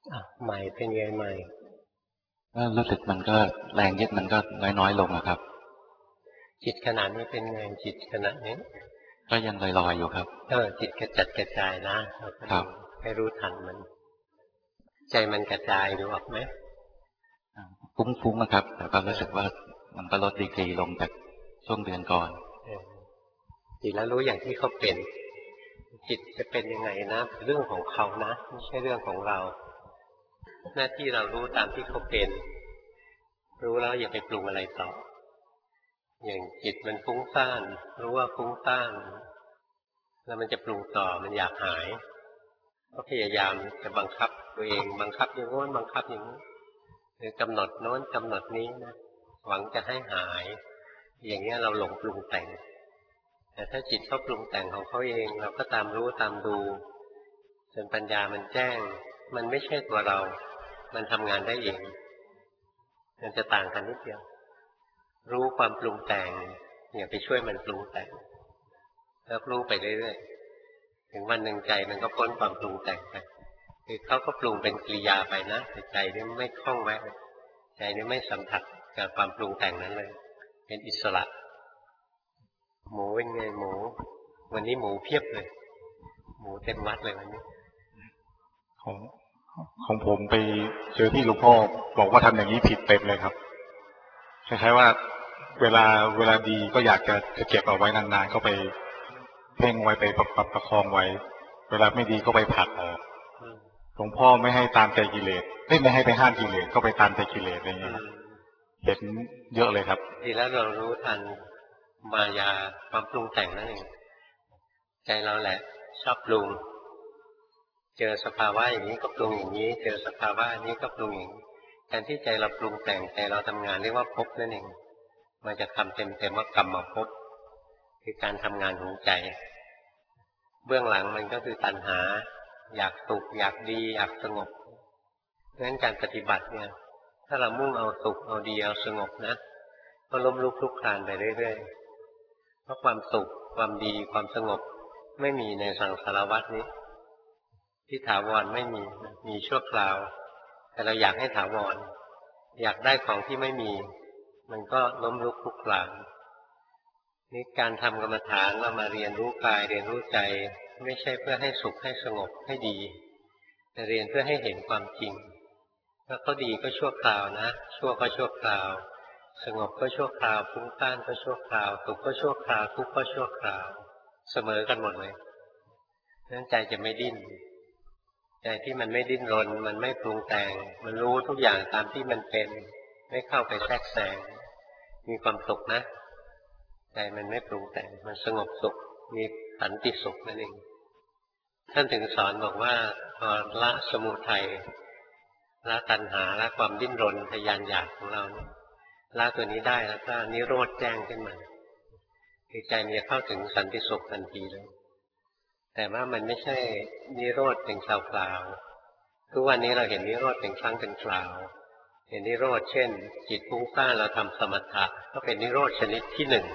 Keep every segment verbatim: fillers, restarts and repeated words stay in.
ใหม่เป็นไงใหม่ก็รู้สึกมันก็แรงยึดมันก็น้อยๆลงนะครับจิตขนาดนี้เป็นไงจิตขนาดนี้ก็ยังลอยๆอยู่ครับเออจิตกระจัดกระจายนะเราก็ดูให้รู้ทันมันใจมันกระจายดูออกไหมฟุ้งๆนะครับแต่ก็รู้สึกว่ามันก็ลดดีกรีลงจากช่วงเดือนก่อนจิตแล้วรู้อย่างที่เขาเป็นจิตจะเป็นยังไงนะเรื่องของเขานะไม่ใช่เรื่องของเราหน้าที่เรารู้ตามที่เขาเป็นรู้แล้วอย่าไปปรุงอะไรต่ออย่างจิตมันฟุ้งซ่านรู้ว่าฟุ้งซ่านแล้วมันจะปรุงต่อมันอยากหายก็พยายามจะบังคับตัวเองบังคับอย่างโน้นบังคับอย่างนี้หรือกำหนดโน้นกำหนดนี้นะหวังจะให้หายอย่างเงี้ยเราหลงปรุงแต่งแต่ถ้าจิตเขาปรุงแต่งของเขาเองเราก็ตามรู้ตามดูจนปัญญามันแจ้งมันไม่ใช่ตัวเรามันทำงานได้เองมันจะต่างกันนิดเดียวรู้ความปรุงแต่งอย่าไปช่วยมันปรุงแต่งแล้วรู้ไปเรื่อยๆถึงวันหนึ่งใจมันก็พ้นความปรุงแต่งไปคือเขาก็ปรุงเป็นกิริยาไปนะแต่ใจนี่ไม่คล้องแวะใจนี่ไม่สัมผัสกับความปรุงแต่งนั้นเลยเป็นอิสระหมูเป็นไงหมูวันนี้หมูเพียบเลยหมูเต็มวัดเลยวันนี้ของของผมไปเจอที่หลวงพ่อบอกว่าทำอย่างนี้ผิดเต็มเลยครับคล้ายๆว่าเวลาเวลาดีก็อยากจะจะเก็บเอาไว้นานๆเข้าไปเพ่งไว้ไปประประประคองไว้เวลาไม่ดีก็ไปผลักออกหลวงพ่อไม่ให้ตามใจกิเลสไม่ให้ไปห้ามกิเลสก็ไปตามใจกิเลสอะไรเงี้ยเห็นเยอะเลยครับดีแล้วเรารู้ทันมายาความปรุงแต่งนั่นเองใจเราแหละชอบปรุงเจอสภาวะอย่างนี้ก็ปรุงอย่างนี้เจอสภาวะอย่างนี้ก็ปรุงอย่างนี้แทนที่ใจเราปรุงแต่งใจเราทำงานเรียกว่าภพนั่นเองมันจะคำเต็มๆว่ากรรมภพคือการทำงานของใจเบื้องหลังมันก็คือตัณหาอยากสุขอยากดีอยากสงบเพราะฉะนั้นการปฏิบัติเนี่ยถ้าเรามุ่งเอาสุขเอาดีเอาสงบนะก็ล้มลุกคลุกคลานไปเรื่อยๆเพราะความสุขความดีความสงบไม่มีในสังสารวัฏนี้ที่ถาวรไม่มีมีชั่วคราวแต่เราอยากให้ถาวรอยากได้ของที่ไม่มีมันก็ล้มลุกคลุกคลานนี่การทำกรรมฐานเรามาเรียนรู้กายเรียนรู้ใจไม่ใช่เพื่อให้สุขให้สงบให้ดีแต่เรียนเพื่อให้เห็นความจริงแล้วก็ดีก็ชั่วคราวนะชั่วก็ชั่วคราวสงบก็ชั่วคราวฟุ้งซ่านก็ชั่วคราวสุขก็ชั่วคราวทุกข์ก็ชั่วคราวเสมอกันหมดเลยนั้นใจจะไม่ดิ้นใจที่มันไม่ดิ้นรนมันไม่ปรุงแต่งมันรู้ทุกอย่างตามที่มันเป็นไม่เข้าไปแทรกแซงมีความสุขนะใจมันไม่ปรุงแต่งมันสงบสุขมีสันติสุขนั่นเองท่านถึงสอนบอกว่าพอละสมุทัยละตัณหาละความดิ้นรนทยานอยากของเราเนี่ยละตัวนี้ได้แล้วก็นิโรธแจ้งขึ้นมาคือใจมันจะเข้าถึงสันติสุขทันทีเลยแต่ว่ามันไม่ใช่นิโรธเป็นคราวๆทุกวันนี้เราเห็นนิโรธเป็นครั้งเป็นคราวเห็นนิโรธเช่นจิตฟุ้งซ่านเราทำสมถะก็เป็นนิโรธชนิดที่หนึ่ง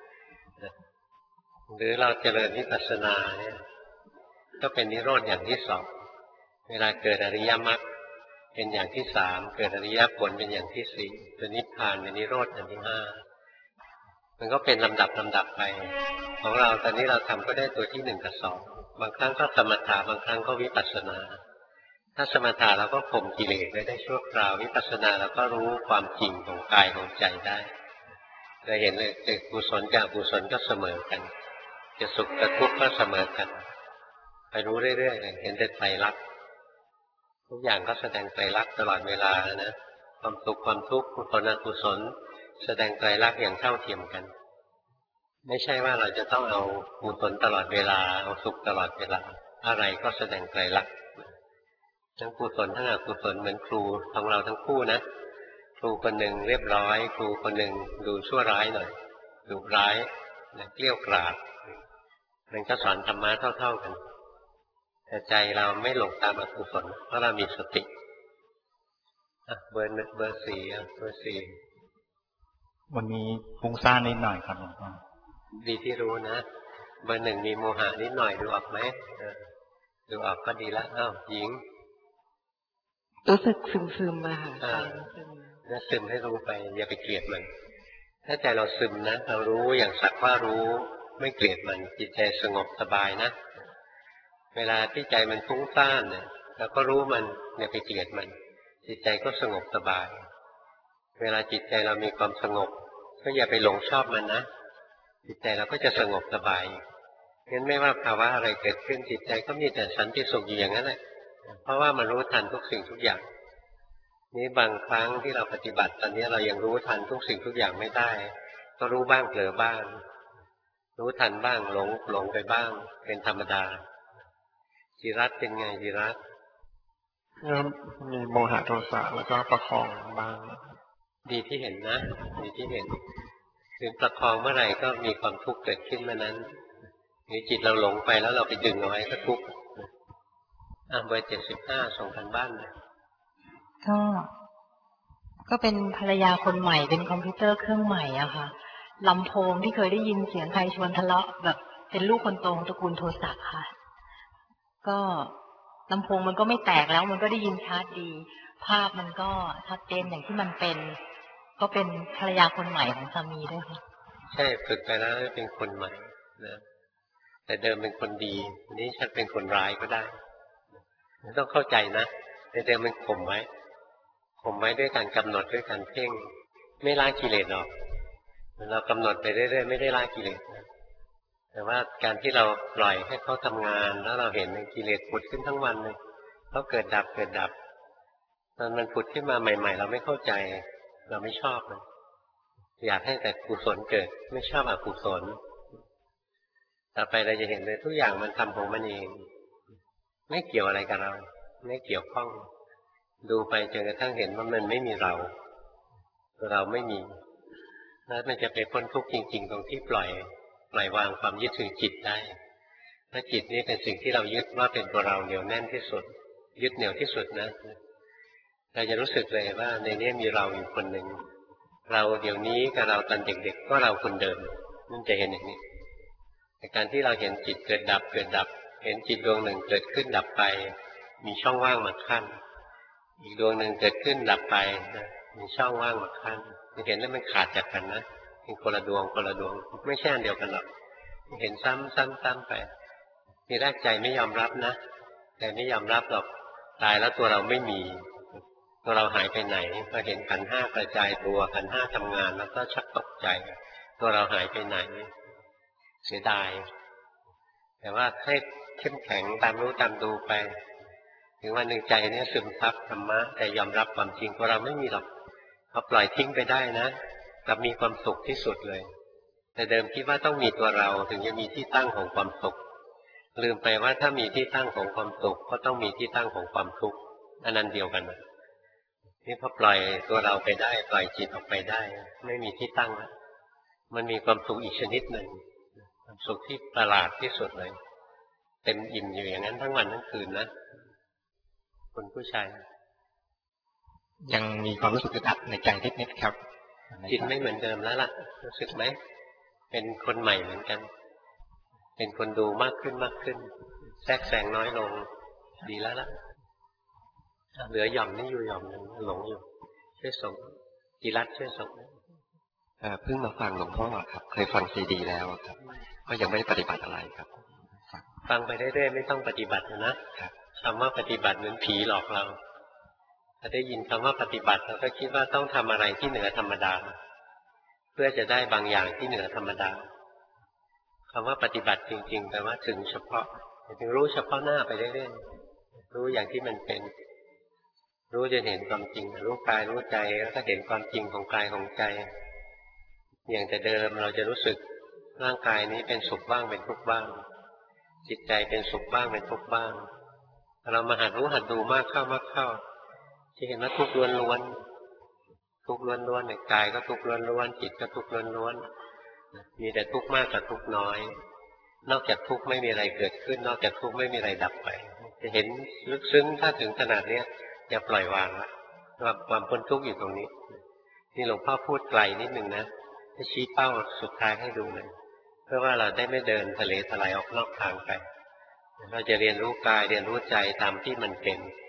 หรือเราเจริญวิปัสสนาเนี่ยก็เป็นนิโรธอย่างที่สองเวลาเกิดอริยมรรคเป็นอย่างที่สามเกิดอริยผลเป็นอย่างที่สี่เป็นนิพพานเป็นนิโรธอย่างที่ห้ามันก็เป็นลำดับลำดับไปของเราตอนนี้เราทำก็ได้ตัวที่หนึ่งกับสองบางครั้งก็สมถะบางครั้งก็วิปัสสนาถ้าสมถะเราก็ข่มกิเลสไว้ได้ชั่วคราววิปัสสนาเราก็รู้ความจริงของกายของใจได้เราเห็นเลยจะกุศลกับอกุศลก็เสมอกันจะสุขกับทุกข์ก็เสมอกันไปรู้เรื่อยๆเลยเห็นแต่ไตรลักษณ์ทุกอย่างก็แสดงไตรลักษณ์ตลอดเวลานะความสุขความทุกข์กุศลอกุศลแสดงไตรลักษณ์อย่างเท่าเทียมกันไม่ใช่ว่าเราจะต้องเอากุศลตลอดเวลาเอาสุขตลอดเวลาอะไรก็แสดงไตรลักษณ์ทั้งกุศลทั้งอกุศลเหมือนครูของเราทั้งคู่นะครูคนหนึ่งเรียบร้อยครูคนหนึ่งดูชั่วร้ายหน่อยดุร้ายเกลี้ยวกราดมันก็สอนธรรมะเท่าๆกันแต่ใจเราไม่หลงตามอกุศลเพราะเรามีสติเบอร์เบอร์สี่เบอร์สี่วันนี้ฟุ้งซ่านนิดหน่อยครับหลวงพ่อดีที่รู้นะเบอร์หนึ่งมีโมหะนิดหน่อยดูออกไหมดูออกก็ดีแล้วอ้าวหญิงรู้สึกซึมๆมาค่ะใจซึมแล้วซึมให้รู้ไปอย่าไปเกลียดมันถ้าใจเราซึมนะเรารู้อย่างสักว่ารู้ไม่เกลียดมันจิตใจสงบสบายนะเวลาที่ใจมันฟุ้งซ่านเนี่ยเราก็รู้มันอย่าไปเกลียดมันจิตใจก็สงบสบายเวลาจิตใจเรามีความสงบก็อย่าไปหลงชอบมันนะจิตใจเราก็จะสงบสบายงั้นไม่ว่าภาวะอะไรเกิดขึ้นจิตใจก็มีแต่สันติสุขอยู่อย่างนั้นแหละเพราะว่ามันรู้ทันทุกสิ่งทุกอย่างนี้บางครั้งที่เราปฏิบัติตอนนี้เรายังรู้ทันทุกสิ่งทุกอย่างไม่ได้ก็รู้บ้างเผลอบ้างรู้ทันบ้างหลงหลงไปบ้างเป็นธรรมดาจิรัตเป็นไงจิรัตมีโมหะโทสะแล้วก็ประคองบ้างดีที่เห็นนะดีที่เห็นถึงประคองเมื่อไหร่ก็มีความทุกข์เกิดขึ้นเมื่อนั้นหรือจิตเราหลงไปแล้วเราไปดึงเอาไว้ก็ทุกข์อ่ะเบอร์เจ็ดสิบห้าส่งกันบ้านเลยก็ก็เป็นภรรยาคนใหม่เป็นคอมพิวเตอร์เครื่องใหม่อะค่ะลำโพงที่เคยได้ยินเสียงใครชวนทะเลาะแบบเป็นลูกคนโตของตระกูลโทสะค่ะก็ลำโพงมันก็ไม่แตกแล้วมันก็ได้ยินชัดดีภาพมันก็ชัดเจนอย่างที่มันเป็นก็เป็นภรรยาคนใหม่ของสามีด้วยค่ะใช่ฝึกไปแล้วเป็นคนใหม่นะแต่เดิมเป็นคนดีวันนี้ฉันเป็นคนร้ายก็ได้ต้องเข้าใจนะแต่เดิมมันข่มไว้ข่มไว้ด้วยการกำหนดด้วยการเพ่งไม่ละกิเลสหรอกเรากำหนดไปเรื่อยๆไม่ได้ละกิเลสแต่ว่าการที่เราปล่อยให้เขาทำงานแล้วเราเห็นกิเลสผุดขึ้นทั้งวันเลยเขาเกิดดับเกิดดับตอนมันผุดขึ้นมาใหม่ๆเราไม่เข้าใจเราไม่ชอบเลยอยากให้แต่กุศลเกิดไม่ชอบอกุศลต่อไปเราจะเห็นเลยทุกอย่างมันทำของมันเองไม่เกี่ยวอะไรกับเราไม่เกี่ยวข้องดูไปจนกระทั่งเห็นว่ามันไม่มีเราเราไม่มีแล้วมันจะไปพ้นทุกข์จริงๆตรงที่ปล่อยปล่อยวางความยึดถือจิตได้ถ้าจิตนี้เป็นสิ่งที่เรายึดว่าเป็นตัวเราเหนียวแน่นที่สุดยึดเหนี่ยวที่สุดนะเราจะรู้สึกเลยว่าในนี้มีเราอยู่คนหนึ่งเราเดี๋ยวนี้กับเราตอนเด็กๆก็เราคนเดิมนั่นจะเห็นอย่างนี้ในการที่เราเห็นจิตเกิดดับเกิดดับเห็นจิตดวงหนึ่งเกิดขึ้นดับไปมีช่องว่างมาขั้นอีกดวงหนึ่งเกิดขึ้นดับไปมีช่องว่างมาขั้นเห็นแล้วมันขาดจากกันนะเป็นคนละดวงคนละดวงไม่ใช่อันเดียวกันหรอกเห็นซ้ำซ้ำซ้ำไปทีแรกใจไม่ยอมรับนะแต่ไม่ยอมรับหรอกตายแล้วตัวเราไม่มีตัวเราหายไปไหนพอเห็นขันธ์ห้ากระจายตัวขันธ์ห้าทำงานแล้วก็ชักตกใจตัวเราหายไปไหนเสียดายแต่ว่าให้เข้มแข็งตามรู้ตามดูไปถึงวันหนึ่งใจนี้ซึมซับธรรมะแต่ยอมรับความจริงตัวเราไม่มีหรอกพอปล่อยทิ้งไปได้นะกลับมีความสุขที่สุดเลยแต่เดิมคิดว่าต้องมีตัวเราถึงจะมีที่ตั้งของความสุขลืมไปว่าถ้ามีที่ตั้งของความสุขก็ต้องมีที่ตั้งของความทุกข์อันนั้นเดียวกันนะนี่พอปล่อยตัวเราไปได้ปล่อยจิตออกไปได้ไม่มีที่ตั้งแล้วมันมีความสุขอีกชนิดหนึ่งความสุขที่ประหลาดที่สุดเลยเต็มอิ่มอยู่อย่างนั้นทั้งวันทั้งคืนนะคนผู้ชายยังมีความรู้สึกอึดอัดในใจนิดๆครับจิตไม่เหมือนเดิมแล้วล่ะรู้สึกไหมเป็นคนใหม่เหมือนกันเป็นคนดูมากขึ้นมากขึ้นแทรกแซงน้อยลงดีแล้วล่ะเหลือหย่อมนี่อยู่หย่อมนึงหลงอยู่ช่วยส่งจิรัตช่วยส่งเพิ่งมาฟังหลวงพ่อครับเคยฟังซีดีแล้วครับก็ยังไม่ได้ปฏิบัติอะไรครับฟังไปเรื่อยๆไม่ต้องปฏิบัตินะคำว่าปฏิบัติเหมือนผีหลอกเราถ้าได้ยินคำว่าปฏิบัติเราก็คิดว่าต้องทำอะไรที่เหนือธรรมดาเพื่อจะได้บางอย่างที่เหนือธรรมดาคำว่าปฏิบัติจริงๆแปลว่าถึงเฉพาะถึงรู้เฉพาะหน้าไปเรื่อยๆรู้อย่างที่มันเป็นรู้จนเห็นความจริงรู้กายรู้ใจแล้วก็เห็นความจริงของกายของใจอย่างแต่เดิมเราจะรู้สึกร่างกายนี้เป็นสุขบ้างเป็นทุกข์บ้างจิตใจเป็นสุขบ้างเป็นทุกข์บ้างเรามาหัดรู้หัดดูมากเข้ามากเข้าจะเห็นว่าทุกข์ล้วนๆทุกข์ล้วนๆในกายก็ทุกข์ล้วนๆจิตก็ทุกข์ล้วนๆมีแต่ทุกข์มากกับทุกข์น้อยนอกจากทุกข์ไม่มีอะไรเกิดขึ้นนอกจากทุกข์ไม่มีอะไรดับไปจะเห็นลึกซึ้งถ้าถึงขนาดนี้จะปล่อยวางละว่าความพ้นทุกข์อยู่ตรงนี้นี่หลวงพ่อพูดไกลนิดนึงนะจะชี้เป้าสุดท้ายให้ดูเลยเพื่อว่าเราได้ไม่เดินทะเลทลายออกนอกทางไปเราจะเรียนรู้กายเรียนรู้ใจตามที่มันเป็น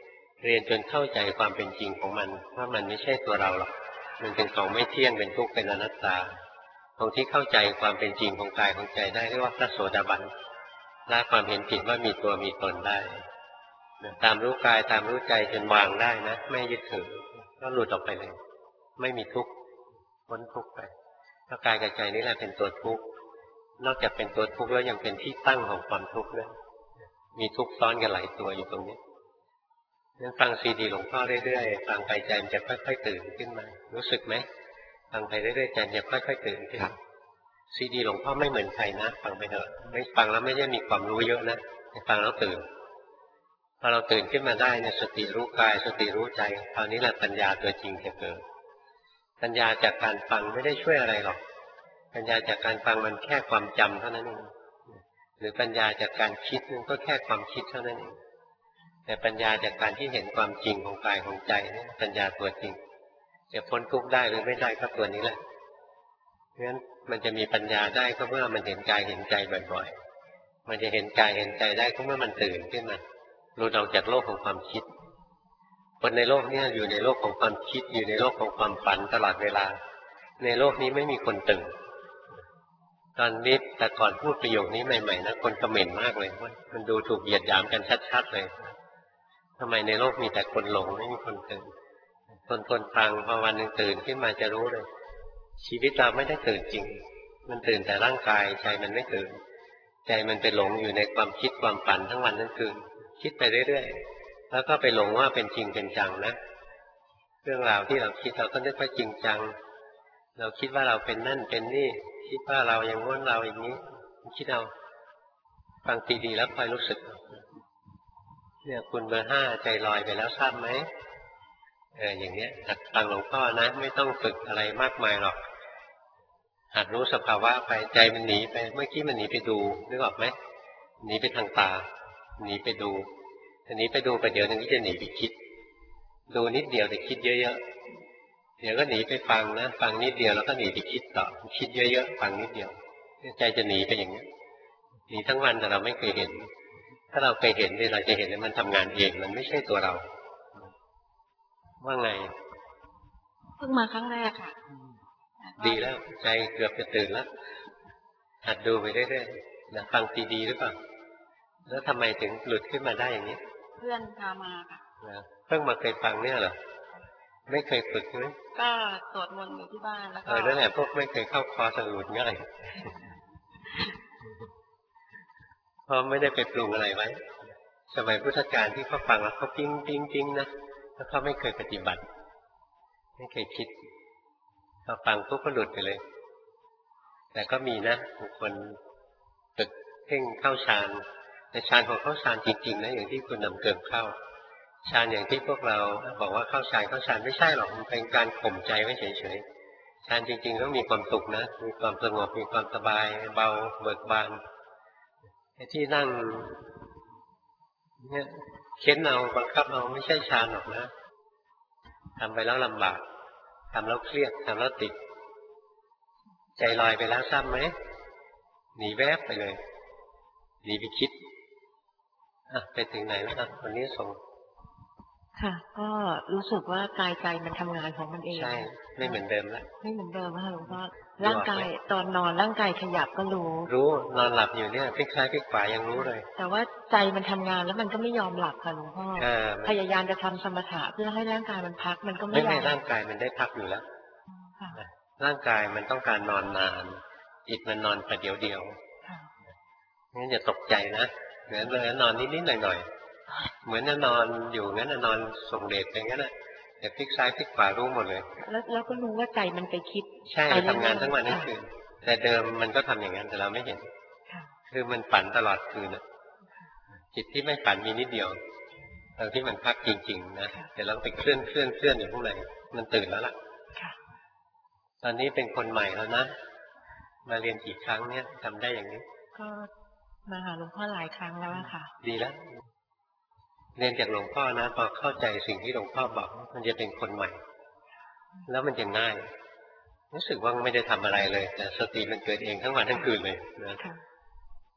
เรียนจนเข้าใจความเป็นจริงของมันว่ามันไม่ใช่ตัวเราหรอกมันเป็นของไม่เที่ยงเป็นทุกข์เป็นอนัตตาตรงที่เข้าใจความเป็นจริงของกายของใจได้เรียกว่าพระโสดาบันละความเห็นผิดว่ามีตัวมีตนได้ตามรู้กายตามรู้ใจจนวางได้นะไม่ยึดถือก็หลุดออกไปเลยไม่มีทุกข์พ้นทุกข์ไปเพราะกายกับใจนี่แหละเป็นตัวทุกข์นอกจากเป็นตัวทุกข์แล้วยังเป็นที่ตั้งของความทุกข์ด้วยมีทุกข์ซ้อนกันหลายตัวอยู่ตรงนี้งั้นฟังซีดีหลวงพ่อเรื่อยๆฟังไปใจมันจะค่อยๆตื่นขึ้นมารู้สึกไหมฟังไปเรื่อยๆใจมันจะค่อยๆตื่นขึ้นซีดีหลวงพ่อไม่เหมือนใครนะฟังไปเถอะไม่ฟังแล้วไม่ได้มีความรู้เยอะนะฟังแล้วตื่นพอเราตื่นขึ้นมาได้เนี่ยสติรู้กายสติรู้ใจคราวนี้แหละปัญญาตัวจริงจะเกิดปัญญาจากการฟังไม่ได้ช่วยอะไรหรอกปัญญาจากการฟังมันแค่ความจำเท่านั้นเองหรือปัญญาจากการคิดมันก็แค่ความคิดเท่านั้นเองแต่ปัญญาจากการที่เห็นความจริงของกายของใจนี่ปัญญาตัวจริงจะพ้นทุกข์ได้หรือไม่ได้ก็ตัวนี้แหละเพราะฉะนั้นมันจะมีปัญญาได้ก็เมื่อมันเห็นกายเห็นใจบ่อยๆมันจะเห็นกายเห็นใจได้ก็เมื่อมันตื่นขึ้นมาหลุดออกจากโลกของความคิดคนในโลกนี้อยู่ในโลกของความคิดอยู่ในโลกของความฝันตลอดเวลาในโลกนี้ไม่มีคนตื่นตอนนี้แต่ก่อนพูดประโยคนี้ใหม่ๆนะคนคอมเมนต์มากเลยว่ามันดูถูกเหยียดหยามกันชัดๆเลยทำไมในโลกมีแต่คนหลงไม่มีคนตื่นคนคนฟังพอวันหนึ่งตื่นขึ้นมาจะรู้เลยชีวิตเราไม่ได้ตื่นจริงมันตื่นแต่ร่างกายใจมันไม่ตื่นใจมันไปหลงอยู่ในความคิดความฝันทั้งวันทั้งคืนคิดไปเรื่อยๆแล้วก็ไปหลงว่าเป็นจริงเป็นจังนะเรื่องราวที่เราคิดเราก็นึกว่าจริงจังเราคิดว่าเราเป็นนั่นเป็นนี่คิดว่าเราอย่างโน้นเราอย่างนี้คิดเอาฟังดีๆแล้วคอยรู้สึกเนี่ยคุณเบอร์ห้าใจลอยไปแล้วทราบไหมเอออย่างเนี้ยหัดฟังหลวงพ่อนะไม่ต้องฝึกอะไรมากมายหรอกหัดรู้สภาวะไปใจมันหนีไปเมื่อกี้มันหนีไปดูนึกออกไหมหนีไปทางตาหนีไปดูทีนี้ไปดูไปเดี๋ยวนึงจะหนีไปคิดดูนิดเดียวแต่คิดเยอะๆเดี๋ยวก็หนีไปฟังนะฟังนิดเดียวแล้วก็หนีไปคิดต่อคิดเยอะๆฟังนิดเดียวใจจะหนีไปอย่างนี้หนีทั้งวันแต่เราไม่เคยเห็นถ้าเราเคยเห็นเราจะเห็นว่ามันทำงานเองมันไม่ใช่ตัวเราว่าไงเพิ่งมาครั้งแรกค่ะดีแล้วใจเกือบจะตื่นแล้วหัดดูไปเรื่อยๆนะฟังดีๆหรือเปล่าแล้วทำไมถึงหลุดขึ้นมาได้อย่างนี้เพื่อนพามาค่ะเพิ่งมาเคยฟังเนี่ยเหรอไม่เคยฝึกใช่ไหมก็สวดมนต์อยู่ที่บ้านแล้วก็เออนั่นแหละพวกไม่เคยเข้าคอร์สหลุดง่ายเพราะไม่ได้ไปปรุงอะไรไว้สมัยพุทธกาลที่เขาฟังแล้วเขาปิ้งปิ้งปิ้งนะแล้วเขาไม่เคยปฏิบัติไม่เคยคิดพอฟังปุ๊บก็หลุดไปเลยแต่ก็มีนะบางคนฝึกเพ่งเข้าฌานแต่ฌานของเข้าฌานจริงๆนะอย่างที่คุณนำเกิดเข้าฌานอย่างที่พวกเราบอกว่าเข้าฌานเข้าฌานไม่ใช่หรอกมันเป็นการข่มใจไว้เฉยๆฌานจริงๆต้องมีความสุขนะมีความสงบมีความสบายเบาเบิกบานไอ้ที่นั่งเนี่ยเค้นเอาบังคับเอาไม่ใช่ฌานหรอกนะทำไปแล้วลำบากทำแล้วเครียดทำแล้วติดใจลอยไปแล้วทราบไหมหนีแวบไปเลยหนีไปคิดอ่ะไปถึงไหนแล้วครับวันนี้ส่งค่ะก็รู้สึกว่ากายใจมันทำงานของมันเองใช่ไม่เหมือนเดิมแล้วไม่เหมือนเดิมค่ะหลวงพ่อร่างกายตอนนอนร่างกายขยับก็รู้รู้นอนหลับอยู่เนี่ยพลิกซ้ายพลิกขวายังรู้เลยแต่ว่าใจมันทำงานแล้วมันก็ไม่ยอมหลับค่ะหลวงพ่อพยายามจะทำสมถะเพื่อให้ร่างกายมันพักมันก็ไม่ไม่ไม่ร่างกายมันได้พักอยู่แล้วร่างกายมันต้องการนอนนานจิตมันนอนประเดี๋ยวเดียวงั้นอย่าตกใจนะเหมือนเลยนอนนิดๆหน่อยๆเหมือนจะนอนอยู่งั้นนอนส่งเดชไปงั้นน่ะแต่พลิกซ้ายพลิกขวารู้หมดเลยแล้วแล้วก็รู้ว่าใจมันไปคิดใช่ทำงานทั้งวันทั้งคืนแต่เดิมมันก็ทำอย่างนั้นแต่เราไม่เห็นคือมันฝันตลอดคืนน่ะจิตที่ไม่ฝันมีนิดเดียวตอนที่มันพักจริงๆนะแต่เราไปเคลื่อนเคลื่อนเคลื่อนอยู่ข้างในมันตื่นแล้วล่ะตอนนี้เป็นคนใหม่แล้วนะมาเรียนกี่ครั้งเนี่ยทำได้อย่างนี้ก็มาหาหลวงพ่อหลายครั้งแล้วค่ะดีแล้วเรียนจากหลวงพ่อนะพอเข้าใจสิ่งที่หลวงพ่อบอกมันจะเป็นคนใหม่แล้วมันจะง่ายรู้สึกว่าไม่ได้ทำอะไรเลยแต่สติมันเกิดเองทั้งวันทั้งคืนเลยนะ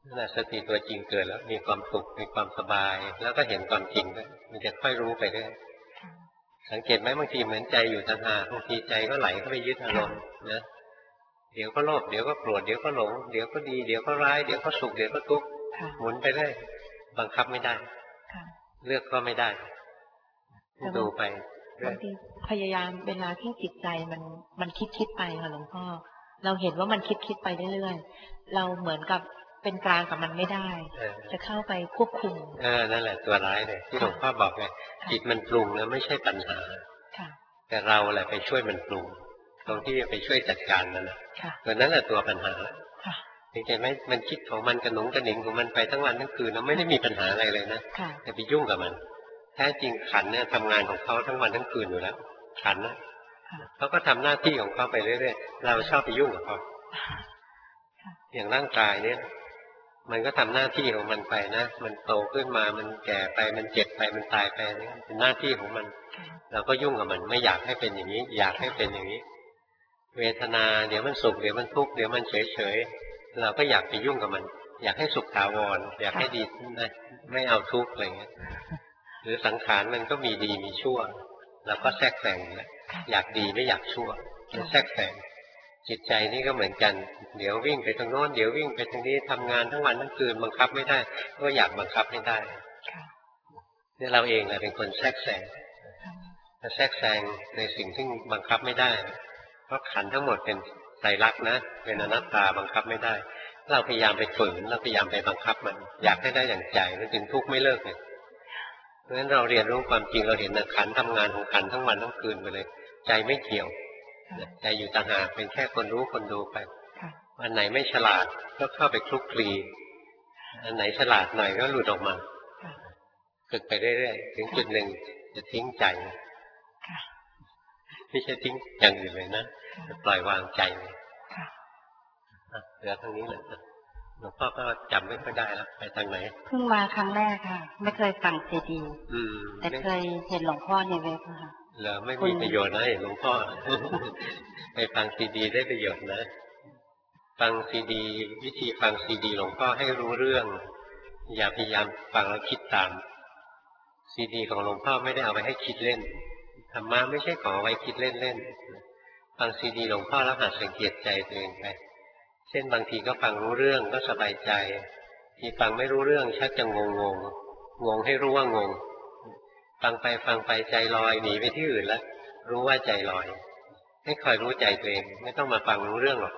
นั่นแหละสติตัวจริงเกิดแล้วมีความสุขมีความสบายแล้วก็เห็นความจริงด้วยมันจะค่อยรู้ไปเรื่อยสังเกตไหมบางทีเหมือนใจอยู่ต่างหากบางทีใจก็ไหลเข้าไปยึดอารมณ์นะเดี๋ยวก็โลภเดี๋ยวก็โกรธเดี๋ยวก็หลงเดี๋ยวก็ดีเดี๋ยวก็ร้ายเดี๋ยวก็สุขเดี๋ยวก็ทุกข์หมุนไปเรื่อยบังคับไม่ได้เลือกก็ไม่ได้ดูไปบางทีพยายามเวลาที่จิตใจมันมันคิดคิดไปค่ะหลวงพ่อเราเห็นว่ามันคิดคิดไปเรื่อยๆเราเหมือนกับเป็นกลางกับมันไม่ได้จะเข้าไปควบคุมเออนั่นแหละตัวร้ายเลยที่หลวงพ่อบอกไงจิตมันปรุงนะไม่ใช่ปัญหาแต่เราแหละไปช่วยมันปรุงตรงที่ไปช่วยจัดการนั่นแหละตัวนั้นแหละตัวปัญหาเห็นไหมมันคิดของมันกระหนุงกระหนิงของมันไปทั้งวันทั้งคืนแล้วไม่ได้มีปัญหาอะไรเลยนะแต่ไปยุ่งกับมันแท้จริงขันเนี่ยทำงานของเขาทั้งวันทั้งคืนอยู่แล้วขันนะเขาก็ทำหน้าที่ของเขาไปเรื่อยๆเราชอบไปยุ่งกับเขาอย่างร่างกายเนี่ยมันก็ทำหน้าที่ของมันไปนะมันโตขึ้นมามันแก่ไปมันเจ็บไปมันตายไปนี่เป็นหน้าที่ของมันเราก็ยุ่งกับมันไม่อยากให้เป็นอย่างนี้อยากให้เป็นอย่างนี้เวทนาเดี๋ยวมันสุขเดี๋ยวมันทุกข์เดี๋ยวมันเฉยเฉยเราก็อยากไปยุ่งกับมันอยากให้สุขถาวรอยากให้ดีนะไม่เอาทุกข์อะไรเงี้ยหรือสังขารมันก็มีดีมีชั่วเราก็แทรกแซงนะอยากดีไม่อยากชั่วมันแทรกแซงจิตใจนี่ก็เหมือนกันเดี๋ยววิ่งไปทางโน้นเดี๋ยววิ่งไปทางนี้ทำงานทั้งวันทั้งคืนบังคับไม่ได้ก็อยากบังคับให้ได้นี่เราเองแหละเป็นคนแทรกแซงแทรกแซงในสิ่งที่บังคับไม่ได้เพราะขันธ์ทั้งหมดเป็นไตรลักษณ์นะเป็นอนัตตาบังคับไม่ได้เราพยายามไปฝืนเราพยายามไปบังคับมันอยากให้ได้อย่างใจมันจึงทุกข์ไม่เลิกเลยเพราะฉะนั้นเราเรียนรู้ความจริงเราเห็นขันธ์ทำงานของขันธ์ทั้งวันทั้งคืนไปเลยใจไม่เกี่ยวใจอยู่ต่างหากเป็นแค่คนรู้คนดูไปอันไหนไม่ฉลาดก็เข้าไปคลุกคลีอันไหนฉลาดหน่อยก็หลุดออกมาฝึกไปเรื่อยๆถึงจุดหนึ่งจะทิ้งใจไม่ใช่ทิ้งอย่างอื่นเลยนะจะปล่อยวางใจเหลือทางนี้แหละหลวงพ่อก็จำไม่ค่อยได้แล้วไปทางไหนเพิ่งมาครั้งแรกค่ะไม่เคยฟังซีดีแต่เคยเห็นหลวงพ่อในเว็บค่ะเหรอไม่มีประโยชน์นะหลวงพ่อไปฟังซีดีได้ประโยชน์นะฟังซีดีวิธีฟังซีดีหลวงพ่อให้รู้เรื่องอย่าพยายามฟังแล้วคิดตามซีดีของหลวงพ่อไม่ได้เอาไปให้คิดเล่นธรรมะไม่ใช่ของเอาไว้คิดเล่นๆฟังซีดีหลวงพ่อแล้วหัดสังเกตใจตัวเองไปเช่นบางทีก็ฟังรู้เรื่องก็สบายใจทีฟังไม่รู้เรื่องชักจะงงงงงให้รู้ว่างงฟังไปฟังไปใจลอยหนีไปที่อื่นแล้วรู้ว่าใจลอยให้คอยรู้ใจตัวเองไม่ต้องมาฟังรู้เรื่องหรอก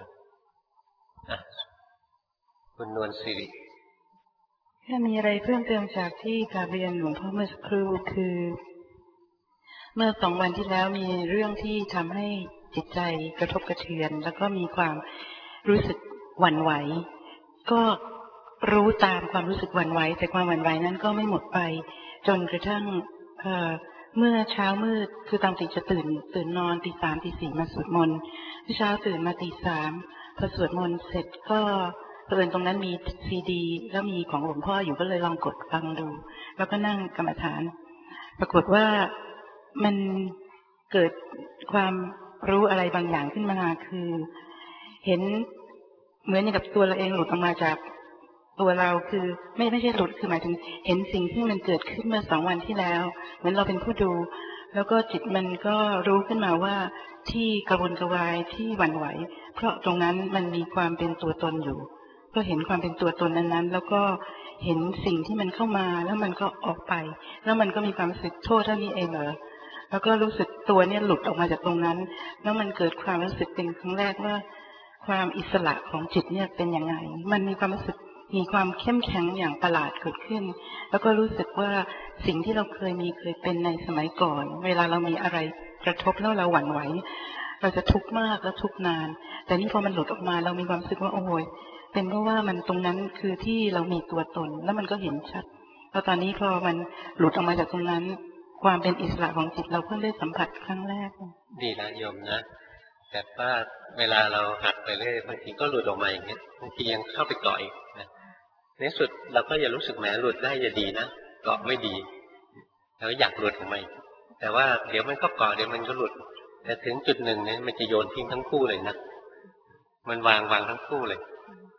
คุณนวลสิริถ้ามีอะไรเพิ่มเติมจากที่กราบเรียนหลวงพ่อเมื่อสักครู่คือเมื่อสองวันที่แล้วมีเรื่องที่ทำให้จิตใจกระทบกระเทือนแล้วก็มีความรู้สึกหวั่นไหวก็รู้ตามความรู้สึกหวั่นไหวแต่ความหวั่นไหวนั้นก็ไม่หมดไปจนกระทั่งเอ่อเมื่อเช้ามืดคือตามติจะตื่นตื่นนอนตีสามตีสี่มาสวดมนต์เช้าตื่นมาตีสามพอสวดมนต์เสร็จก็เผอิญตรงนั้นมีซีดีแล้วมีของหลวงพ่ออยู่ก็เลยลองกดฟังดูแล้วก็นั่งกรรมฐานปรากฏว่ามันเกิดความรู้อะไรบางอย่างขึ้นมาคือเห็นเหมือนกับตัวเราเองหลุดออกมาจากตัวเราคือไม่ไม่ใช่หลุดคือหมายถึงเห็นสิ่งที่มันเกิดขึ้นเมื่อสองวันที่แล้วเหมือนเราเป็นผู้ดูแล้วก็จิตมันก็รู้ขึ้นมาว่าที่กระวนกระวายที่หวั่นไหวเพราะตรงนั้นมันมีความเป็นตัวตนอยู่ก็เห็นความเป็นตัวตนนั้นๆแล้วก็เห็นสิ่งที่มันเข้ามาแล้วมันก็ออกไปแล้วมันก็มีความรู้สึกโทษเท่านี้เองเหรอแล้วก็รู้สึกตัวเนี่ยหลุดออกมาจากตรงนั้นแล้วมันเกิดความรู้สึกเป็นครั้งแรกว่าความอิสระของจิตเนี่ยเป็นยังไงมันมีความรู้สึกมีความเข้มแข็งอย่างประหลาดเกิดขึ้นแล้วก็รู้สึกว่าสิ่งที่เราเคยมีเคยเป็นในสมัยก่อนเวลาเรามีอะไรกระทบแล้วเราหวั่นไหวเราจะทุกข์มากและทุกข์นานแต่นี่พอมันหลุดออกมาเรามีความรู้สึกว่าโอ้ยเป็นเพราะว่ามันตรงนั้นคือที่เรามีตัวตนแล้วมันก็เห็นชัดแล้วตอนนี้พอมันหลุดออกมาจากตรงนั้นความเป็นอิสระของจิตเราเพิ่งได้สัมผัสครั้งแรกดีละโยมนะแต่ว่าเวลาเราหัดไปเรื่อยบางทีก็หลุดออกมาอย่างนี้บางทียังเข้าไปเกาะอีกนะในสุดเราก็อย่ารู้สึกแหมหลุดได้อย่าดีนะเกาะไม่ดีเราอยากหลุดออกมาแต่ว่าเดี๋ยวมันก็เกาะเดี๋ยวมันก็หลุดแต่ถึงจุดหนึ่งเนี่ยมันจะโยนทิ้งทั้งคู่เลยนะมันวางวางทั้งคู่เลย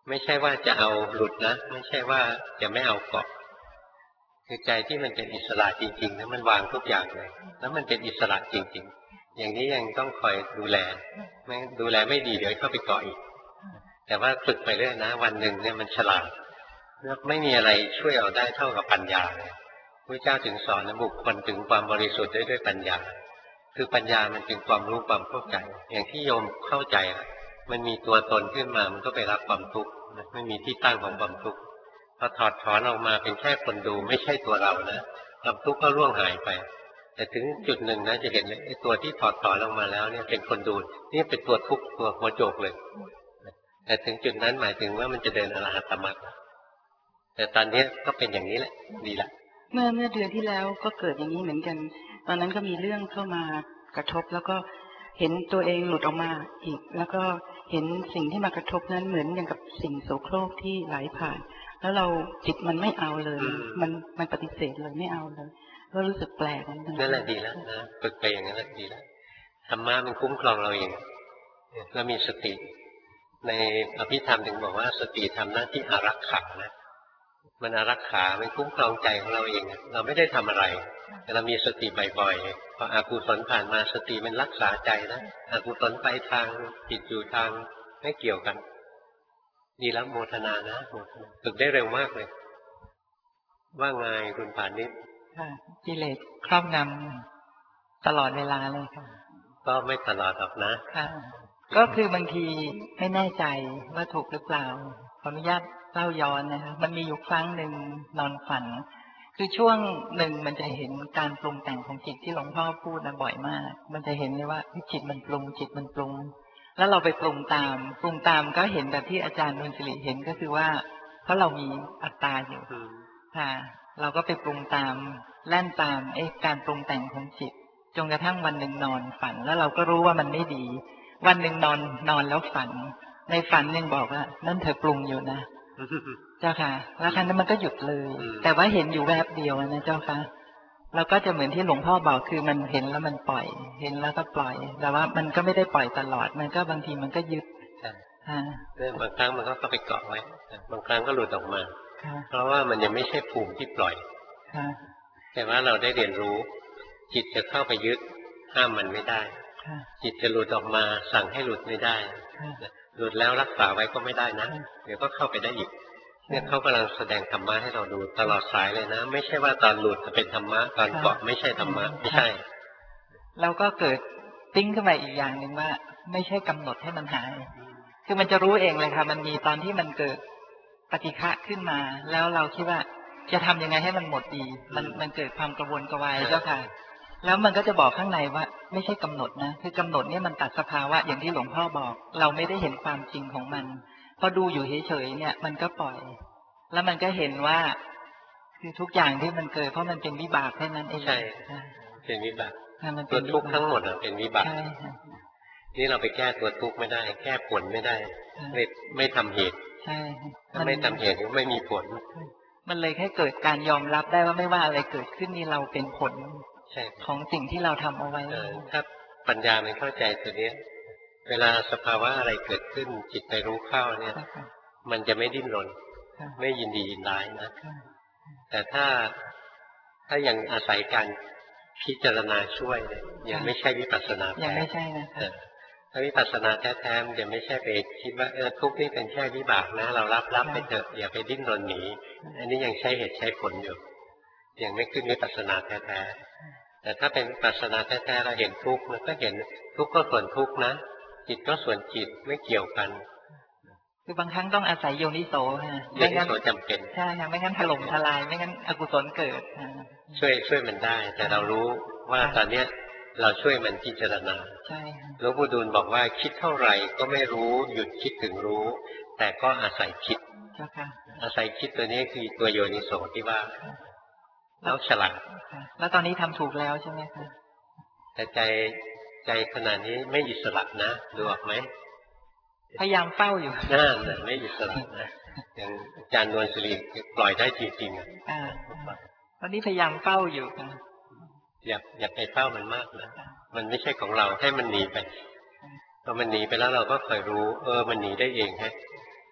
ไม่ใช่ว่าจะเอาหลุดนะไม่ใช่ว่าจะไม่เอาเกาะคือใจที่มันเป็นอิสระจริงๆนะมันวางทุกอย่างเลยแล้วมันเป็นอิสระจริงๆอย่างนี้ยังต้องคอยดูแลไม่ดูแลไม่ดีเดี๋ยวเข้าไปเกาะอีกแต่ว่าฝึกไปเรื่อยนะวันหนึ่งเนี่ยมันฉลาดไม่มีอะไรช่วยเอาได้เท่ากับปัญญาเลยพระเจ้าถึงสอนนะบุคคลถึงความบริสุทธิ์ได้ด้วยปัญญาคือปัญญามันเป็นความรู้ความเข้าใจอย่างที่โยมเข้าใจมันมีตัวตนขึ้นมามันก็ไปรับความทุกข์ไม่มีที่ตั้งของความทุกข์พอถอดถอนออกมาเป็นแค่คนดูไม่ใช่ตัวเรานะความทุกข์ก็ร่วงหายไปแต่ถึงจุดหนึ่งนะจะเห็นเลยไอ้ตัวที่ถอดถอนออกมาแล้วเนี่ยเป็นคนดูนี่เป็นตัวทุกข์ตัวหัวโจกเลยแต่ถึงจุดนั้นหมายถึงว่ามันจะเดินอรหัตมรรคแต่ตอนนี้ก็เป็นอย่างนี้แหละดีละเมื่อเมื่อเดือนที่แล้วก็เกิดอย่างนี้เหมือนกันตอนนั้นก็มีเรื่องเข้ามากระทบแล้วก็เห็นตัวเองหลุดออกมาอีกแล้วก็เห็นสิ่งที่มากระทบนั้นเหมือนอย่างกับสิ่งโสโครกที่ไหลผ่านแล้วเราจิตมันไม่เอาเลยมันมันปฏิเสธเลยไม่เอาเลยก็รู้สึกแปลกนั่นแหละดีแล้วนะฝึกไปอย่างนั้นแหละดีแล้วธรรมะมันคุ้มครองเราเองเรามีสติในอภิธรรมถึงบอกว่าสติทำหน้าที่อารักขานะมันอารักขามันคุ้มครองใจของเราเองเราไม่ได้ทำอะไรแต่เรามีสติบ่อยๆพออกุศลผ่านมาสติมันรักษาใจนะอกุศลไปทางจิตอยู่ทางไม่เกี่ยวกันดีแล้วโมทนานะโมทนาฝึกได้เร็วมากเลยว่าไงคุณผ่านนิดค่ะกิเลสครอบงำตลอดเวลาเลยค่ะก็ไม่ตลอดหรอกนะค่ะก็คือบางทีไม่แน่ใจว่าถูกหรือเปล่าขออนุญาตเล่าย้อนนะคะมันมีอยู่ครั้งหนึ่งนอนฝันคือช่วงหนึ่งมันจะเห็นการปรุงแต่งของจิตที่หลวงพ่อพูดนะบ่อยมากมันจะเห็นเลยว่าจิตมันปรุงจิตมันปรุงแล้วเราไปปรุงตามปรุงตามก็เห็นแบบที่อาจารย์นวลศิริเห็นก็คือว่าเพราะเรามีอัตตาอยู่ค่ะเราก็ไปปรุงตามแล่นตามไอ้การปรุงแต่งของจิตจนกระทั่งวันหนึ่งนอนฝันแล้วเราก็รู้ว่ามันไม่ดีวันหนึ่งนอนนอนแล้วฝันในฝันยังบอกว่านั่นเธอปรุงอยู่นะเจ้าค่ะแล้วครั้งนั้นมันก็หยุดเลยแต่ว่าเห็นอยู่แวบเดียวนะเจ้าค่ะเราก็จะเหมือนที่หลวงพ่อบอกคือมันเห็นแล้วมันปล่อยเห็นแล้วก็ปล่อยแต่ว่ามันก็ไม่ได้ปล่อยตลอดมันก็บางทีมันก็ยึดบางครั้งมันก็ไปเกาะไว้บางครั้งก็หลุดออกมาเพราะว่ามันยังไม่ใช่ภูมิที่ปล่อยแต่ว่าเราได้เรียนรู้จิตจะเข้าไปยึดห้ามมันไม่ได้จิตจะหลุดออกมาสั่งให้หลุดไม่ได้หลุดแล้วรักษาไว้ก็ไม่ได้นะเดี๋ยวก็เข้าไปได้อีกเนี่ยเขากำลังแสดงธรรมะให้เราดูตลอดสายเลยนะไม่ใช่ว่าตอนหลุดจะเป็นธรรมะตอนเกาะไม่ใช่ธรรมะไม่ใช่เราก็เกิดติ้งขึ้นมาอีกอย่างหนึ่งว่าไม่ใช่กำหนดให้มันหายคือมันจะรู้เองเลยค่ะมันมีตอนที่มันเกิดปฏิฆะขึ้นมาแล้วเราคิดว่าจะทำยังไงให้มันหมดดีมันมันเกิดความกระวนกระวายเจ้าค่ะแล้วมันก็จะบอกข้างในว่าไม่ใช่กำหนดนะคือกำหนดเนี่ยมันตัดสภาวะอย่างที่หลวงพ่อบอกเราไม่ได้เห็นความจริงของมันพอดูอยู่เฉยๆเนี่ยมันก็ปล่อยแล้วมันก็เห็นว่าคือทุกอย่างที่มันเกิดเพราะมันเป็นวิบากแค่นั้นเองใช่เป็นวิบากตัวทุกข์ทั้งหมดเป็นวิบากนี่เราไปแก้ตัวทุกข์ไม่ได้แก้ผลไม่ได้ไม่ไม่ทำเหตุใช่ถ้าไม่ทำเหตุก็ไม่มีผลมันเลยแค่เกิดการยอมรับได้ว่าไม่ว่าอะไรเกิดขึ้นนี่เราเป็นผลของสิ่งที่เราทำเอาไว้ถ้าปัญญามันเข้าใจตัวนี้เวลาสภาวะอะไรเกิดขึ้นจิตไปรู้เข้าเนี่ยมันจะไม่ดิ้นรนไม่ยินดียินร้ายนะแต่ถ้าถ้ายังอาศัยการพิจารณาช่วยเนี่ยยังไม่ใช่วิปัสสนายังไม่ใช่นะถ้าวิปัสสนาแท้ๆมันจะไม่ใช่ไปคิดว่าเออทุกข์นี่เป็นแค่วิบากนะเรารับรับไปเถอะอย่าไปดิ้นรนหนีอันนี้ยังใช้เหตุใช้ผลอยู่ยังไม่ขึ้นวิปัสสนาแท้ๆแต่ถ้าเป็นวิปัสสนาแท้ๆเราเห็นทุกข์มันก็เห็นทุกข์ก็ส่วนทุกข์นะจิตก็ส่วนจิตไม่เกี่ยวกันคือบางครั้งต้องอาศัยโยนิโสค่ะโยนิโสจำเป็นใช่ค่ะไม่งั้นถล่มทลายไม่งั้นอกุศลเกิดช่วยช่วยมันได้แต่เรารู้ว่าตอนเนี้ยเราช่วยมันพิจารณาใช่หลวงปู่ดูลบอกว่าคิดเท่าไหร่ก็ไม่รู้หยุดคิดถึงรู้แต่ก็อาศัยคิดอาศัยคิดตัวนี้คือตัวโยนิโสที่ว่าแล้วฉลาดแล้วตอนนี้ทำถูกแล้วใช่ไหมคะแต่ใจใจขนาดนี้ไม่อิสระนะดูออกไหมพยายามเฝ้าอยู่นั่นน่ะไม่อิสระนะอย่างอาจารย์นวลศิริปล่อยได้จริงๆอ่ะตอนนี้พยายามเฝ้าอยู่ค่ะอยากอยากไปเฝ้ามันมากนะมันไม่ใช่ของเราให้มันหนีไปพอมันหนีไปแล้วเราก็คอยรู้เออมันหนีได้เองฮะ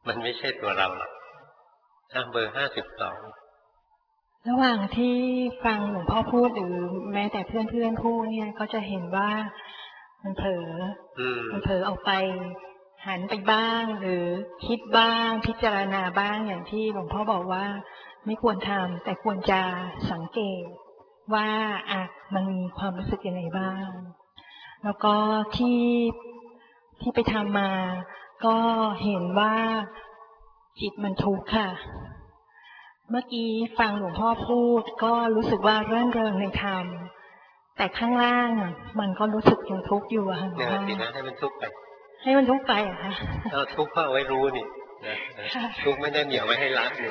มันไม่ใช่ตัวเราหรอกอ่ะเบอร์ห้าสิบสองระหว่างที่ฟังหลวงพ่อพูดหรือแม้แต่เพื่อนๆพูดเนี่ยก็จะเห็นว่ามันเผลอมันเผลอออกไปหันไปบ้างหรือคิดบ้างพิจารณาบ้างอย่างที่หลวงพ่อบอกว่าไม่ควรทำแต่ควรจะสังเกตว่าอ่ะมันมีความรู้สึกยังไงบ้างแล้วก็ที่ที่ไปทำมาก็เห็นว่าจิตมันทุกข์ค่ะเมื่อกี้ฟังหลวงพ่อพูดก็รู้สึกว่าเรื่นเริงในธรรมแต่ข้างล่างมันก็รู้สึกยังทุกข์อยู่อะค่ะเนี่ยสินะให้มันทุกข์ไปให้มันทุกข์ไปอะค่ะเราทุกข์ก็เอาไว้รู้นี่ทุกข์ไม่ได้มีเอาไว้ให้ละนี่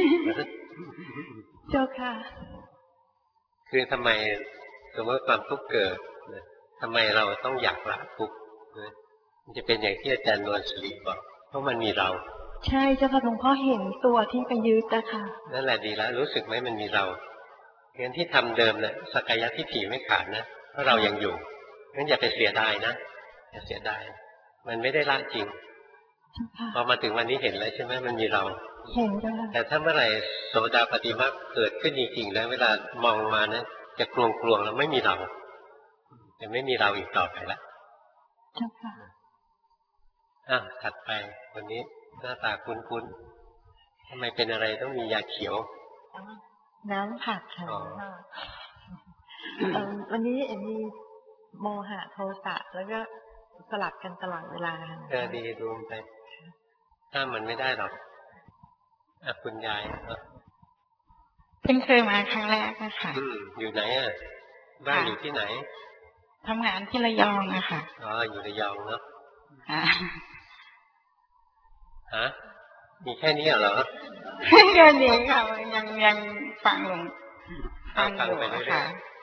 เจ้าค่ะคือทำไมสมมติความทุกข์เกิดทำไมเราต้องอยากละทุกข์มันจะเป็นอย่างที่อาจารย์นวลศิริบอกเพราะมันมีเราใช่เจ้าค่ะหลวงพ่อเห็นตัวที่ไปยึดอะค่ะนั่นแหละดีแล้วรู้สึกไหมมันมีเรางั้นที่ทำเดิมเนี่ยสักกายทิฏฐิไม่ขาดนะเพราะเรายังอยู่งั้นอย่าไปเสียดายนะอย่าเสียดายมันไม่ได้ละจริงพอมาถึงวันนี้เห็นแล้วใช่ไหมมันมีเราเห็นจ้ะแต่ถ้าเมื่อไหร่โสดาปัตติมรรคเกิดขึ้นจริงๆแล้วเวลามองมานะจะกลวงๆแล้วไม่มีเราจะไม่มีเราอีกต่อไปละเจ้าค่ะอ่ะถัดไปวันนี้หน้าตาคุ้นๆทำไมเป็นอะไรต้องมียาเขียวน้ำผักค่ะวันนี้เอ็มมีโมหะโทสะแล้วก็สลับกันตลอดเวลาเออดีดูไปถ้ามันไม่ได้หรอกอ่ะคุณยายเพิ่งเคยมาครั้งแรกนะคะอยู่ไหนอ่ะบ้านอยู่ที่ไหนทำงานที่ระยองนะคะอ๋ออยู่ระยองเนาะฮะมีแค่นี้เหรอแค่นี้ค่ะยังยังฟังลงฟังอยู่ค่ะ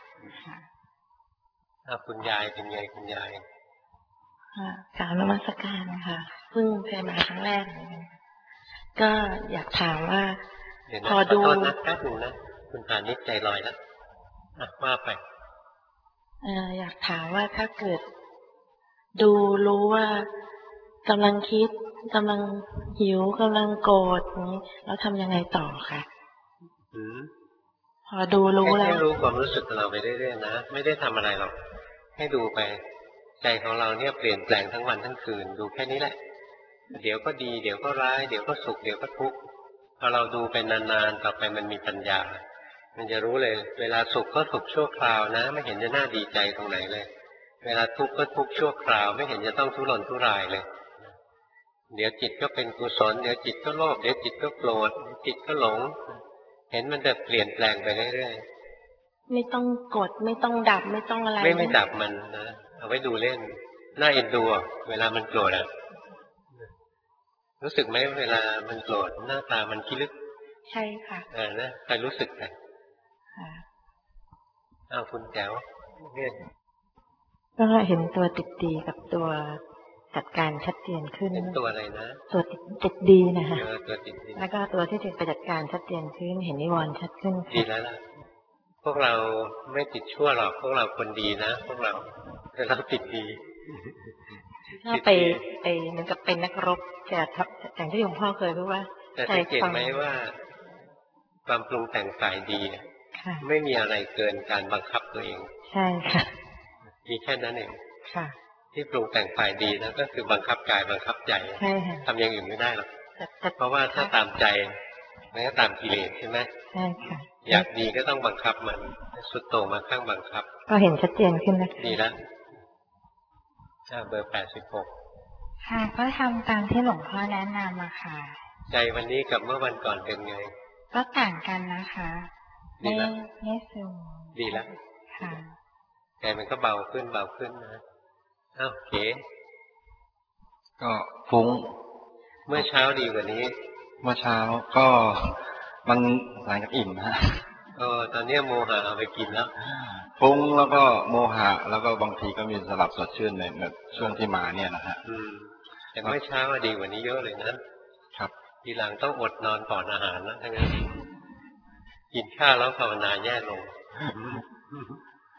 ถ้าคุณยายเป็นไงคุณยายกล่าวนมัสการค่ะเพิ่งเคยมาครั้งแรกก็อยากถามว่าพอดูนะแป๊บนึงนะคุณผ่านนิดใจลอยแล้วว่าไปเอออยากถามว่าถ้าเกิดดูรู้ว่ากำลังคิดกำลังหิวกำลังโกรธนี้แล้วทำยังไงต่อคะพอดูรู้แล้วให้รู้ความรู้สึกของเราไปเรื่อยๆนะไม่ได้ทำอะไรหรอกให้ดูไปใจของเราเนี่ยเปลี่ยนแปลงทั้งวันทั้งคืนดูแค่นี้แหละเดี๋ยวก็ดีเดี๋ยวก็ร้ายเดี๋ยวก็สุขเดี๋ยวก็ทุกข์พอเราดูไปนานๆต่อไปมันมีปัญญามันจะรู้เลยเวลาสุขก็สุขชั่วคราวนะไม่เห็นจะน่าดีใจตรงไหนเลยเวลาทุกข์ก็ทุกข์ชั่วคราวไม่เห็นจะต้องทุรนทุรายเลยเดี๋ยวจิตก็เป็นกุศลเดี๋ยวจิตก็โลภเดี๋ยวจิตก็โกรธจิตก็หลงเห็นมันจะเปลี่ยนแปลงไปเรื่อยๆไม่ต้องกดไม่ต้องดับไม่ต้องอะไรไม่ไม่ดับมันนะเอาไว้ดูเล่นน่าเอ็นดูเวลามันโกรธอ่ะรู้สึกไหมเวลามันโกรธหน้าตามันขี้ลึกใช่ค่ะเออนะใครรู้สึกไหมอ้าวคุณแจ๋วเนี่ยก็เห็นตัวติดดีกับตัวจัดการชัดเจนขึ้นเป็นตัวอะไรนะตัวติดดีนะคะตัวติดดีแล้วก็ตัวที่จะไปจัดการชัดเจนขึ้นเห็นนิวรณ์ชัดขึ้นดีแล้วล่ะพวกเราไม่ติดชั่วหรอกพวกเราคนดีนะพวกเราแต่เราติดดีถ้าไปไปเหมือนกับเป็นนักรบแต่อย่างที่หลวงพ่อเคยพูดว่าแต่สังเกตไหมว่าความปรุงแต่งฝ่ายดีไม่มีอะไรเกินการบังคับตัวเองใช่ค่ะมีแค่นั้นเองค่ะที่ปรุงแต่งฝ่ายดีนะก็คือบังคับกายบังคับใจทำอย่างอื่นไม่ได้หรอกเพราะว่าถ้าตามใจมันก็ตามกิเลสใช่ไหมใช่ค่ะอยากดีก็ต้องบังคับมันสุดโต่งมาข้างบังคับก็เห็นชัดเจนขึ้นนะดีแล้วเบอร์แปดสิบหกค่ะก็ทำตามที่หลวงพ่อแนะนำมาค่ะใจวันนี้กับเมื่อวันก่อนเป็นไงก็ต่างกันนะคะไม่ไม่สูงดีแล้วค่ะใจมันก็เบาขึ้นเบาขึ้นนะอ้าวเก๋ก็ฟุ้งเมื่อเช้าดีกว่านี้เมื่อเช้าก็มันหลังจากอิ่มฮะเออตอนนี้โมหะเอาไปกินแล้วฟุ้งแล้วก็โมหะแล้วก็บางทีก็มีสลับสดชื่นในช่วงที่มาเนี่ยนะฮะอืมแต่เมื่อเช้าดีกว่านี้เยอะเลยนะครับทีหลังต้องอดนอนก่อนอาหารนะทั้งนั้นกินข้าวแล้วภาวนาแย่ลง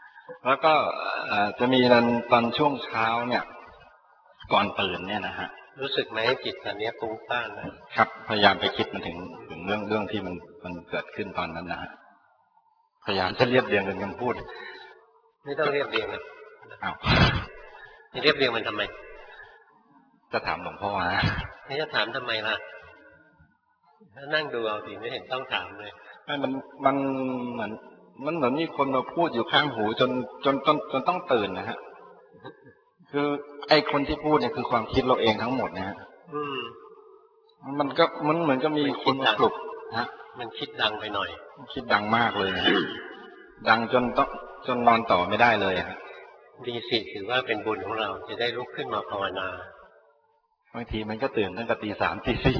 แล้วก็จะมีตอนตอนช่วงเช้าเนี่ยก่อนตื่นเนี่ยนะฮะรู้สึกไหมจิตตอนนี้ฟุ้งซ่านนะครับพยายามไปคิดมันถึงถึงเรื่องเรื่องที่มันมันเกิดขึ้นตอนนั้นนะฮะพยายามจะเรียบเรียงเป็นคำพูดไม่ต้องเรียบเรียงนะอ้าวจะเรียบเรียงมันทำไมจะถามหลวงพ่อฮะไม่จะถามทำไมล่ะนั่งดูเอาสิไม่เห็นต้องถามเลยไม่มันมันเหมือนมันเหมือนมีคนมาพูดอยู่ข้างหูจนจนจนจนต้องตื่นนะฮะคือไอ้คนที่พูดเนี่ยคือความคิดเราเองทั้งหมดนะฮะมันก็มันเหมือนก็มีคนมาปลุกฮะมันคิดดังไปหน่อยคิดดังมากเลยนะดังจนต้องจนนอนต่อไม่ได้เลยฮะดีสิถือว่าเป็นบุญของเราจะได้ลุกขึ้นมาภาวนาบางทีมันก็ตื่นตั้งแต่ตีสามตีสี่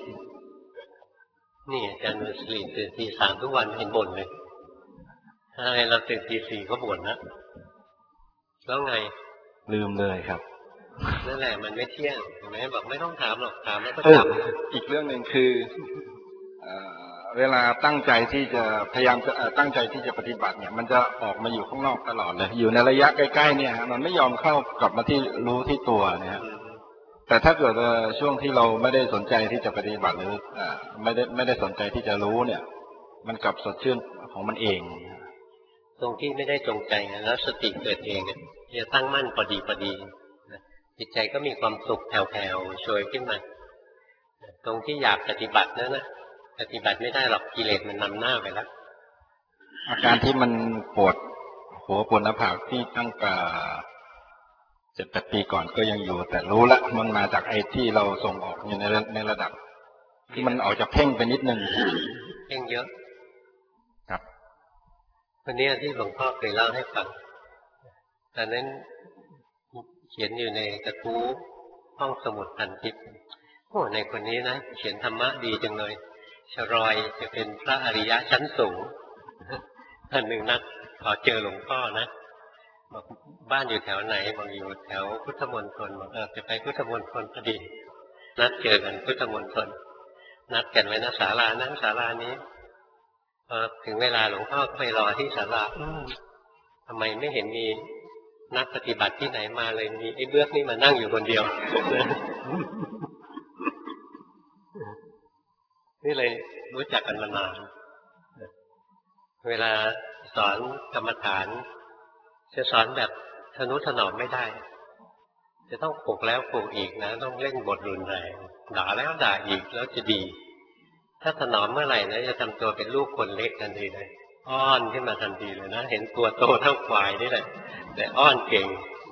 นี่อาจารย์นุสลีตื่นตีสามทุกวันเห็นบ่นเลยถ้าเราตื่นตีสี่ก็บ่นนะแล้วไงลืมเลยครับนั่นแหละมันไม่เที่ยงเห็นไหมบอกไม่ต้องถามหรอกถามแล้วก็จำอีกเรื่องหนึ่งคือเวลาตั้งใจที่จะพยายามจะตั้งใจที่จะปฏิบัติเนี่ยมันจะออกมาอยู่ข้างนอกตลอดเลยอยู่ในระยะใกล้ๆเนี่ยมันไม่ยอมเข้ากลับมาที่รู้ที่ตัวเนี่ยแต่ถ้าเกิดช่วงที่เราไม่ได้สนใจที่จะปฏิบัติหรือไม่ได้ไม่ได้สนใจที่จะรู้เนี่ยมันกลับสดชื่นของมันเองตรงที่ไม่ได้จงใจแล้วสติเกิดเองจะตั้งมั่นพอดีพอดีจิตใจก็มีความสุขแผ่วๆโชยขึ้นมาตรงที่อยากปฏิบัตินั่นนะปฏิบัติไม่ได้หรอกกิเลสมันนำหน้าไปแล้วอาการที่มันปวดหัวปวดหน้าผากที่ตั้งแต่เจ็ดแปดปีก่อนก็ยังอยู่แต่รู้ละมันมาจากไอ้ที่เราส่งออกอยู่ในในระดับที่มันออกจากเพ่งไปนิดนึงเพ่งเยอะครับวันนี้ที่หลวงพ่อเคยเล่าให้ฟังตอนนั้นเขียนอยู่ในกระทู้ห้องสมุดพันทิพย์โอ้ในคนนี้นะเขียนธรรมะดีจังเลยชรอยจะเป็นพระอริยะชั้นสูงท่านหนึ่งนัดขอเจอหลวงพ่อนะบอกบ้านอยู่แถวไหนบอกอยู่แถวพุทธมณฑลบอกเออจะไปพุทธมณฑลพอดีนัดเจอกันพุทธมณฑลนัดกันไว้นะศาลานั้นศาลานี้พอถึงเวลาหลวงพ่อไปรอที่ศาลาทำไมไม่เห็นมีนักปฏิบัติที่ไหนมาเลยมีไอ้เบื้อกนี่มานั่งอยู่คนเดียวนี่เลยรู้จักกันมานานเวลาสอนกรรมฐานจะสอนแบบทนุถนอมไม่ได้จะต้องปลุกแล้วปลุกอีกนะต้องเล่นบทรุนแรงด่าแล้วด่าอีกแล้วจะดีถ้าถนอมเมื่อไหร่นะจะทำตัวเป็นลูกคนเล็กทันทีเลยอ้อนขึ้นมาทันทีเลยนะเห็นตัวโตเท่าควายนี่แหละแต่อ้อนเก่ง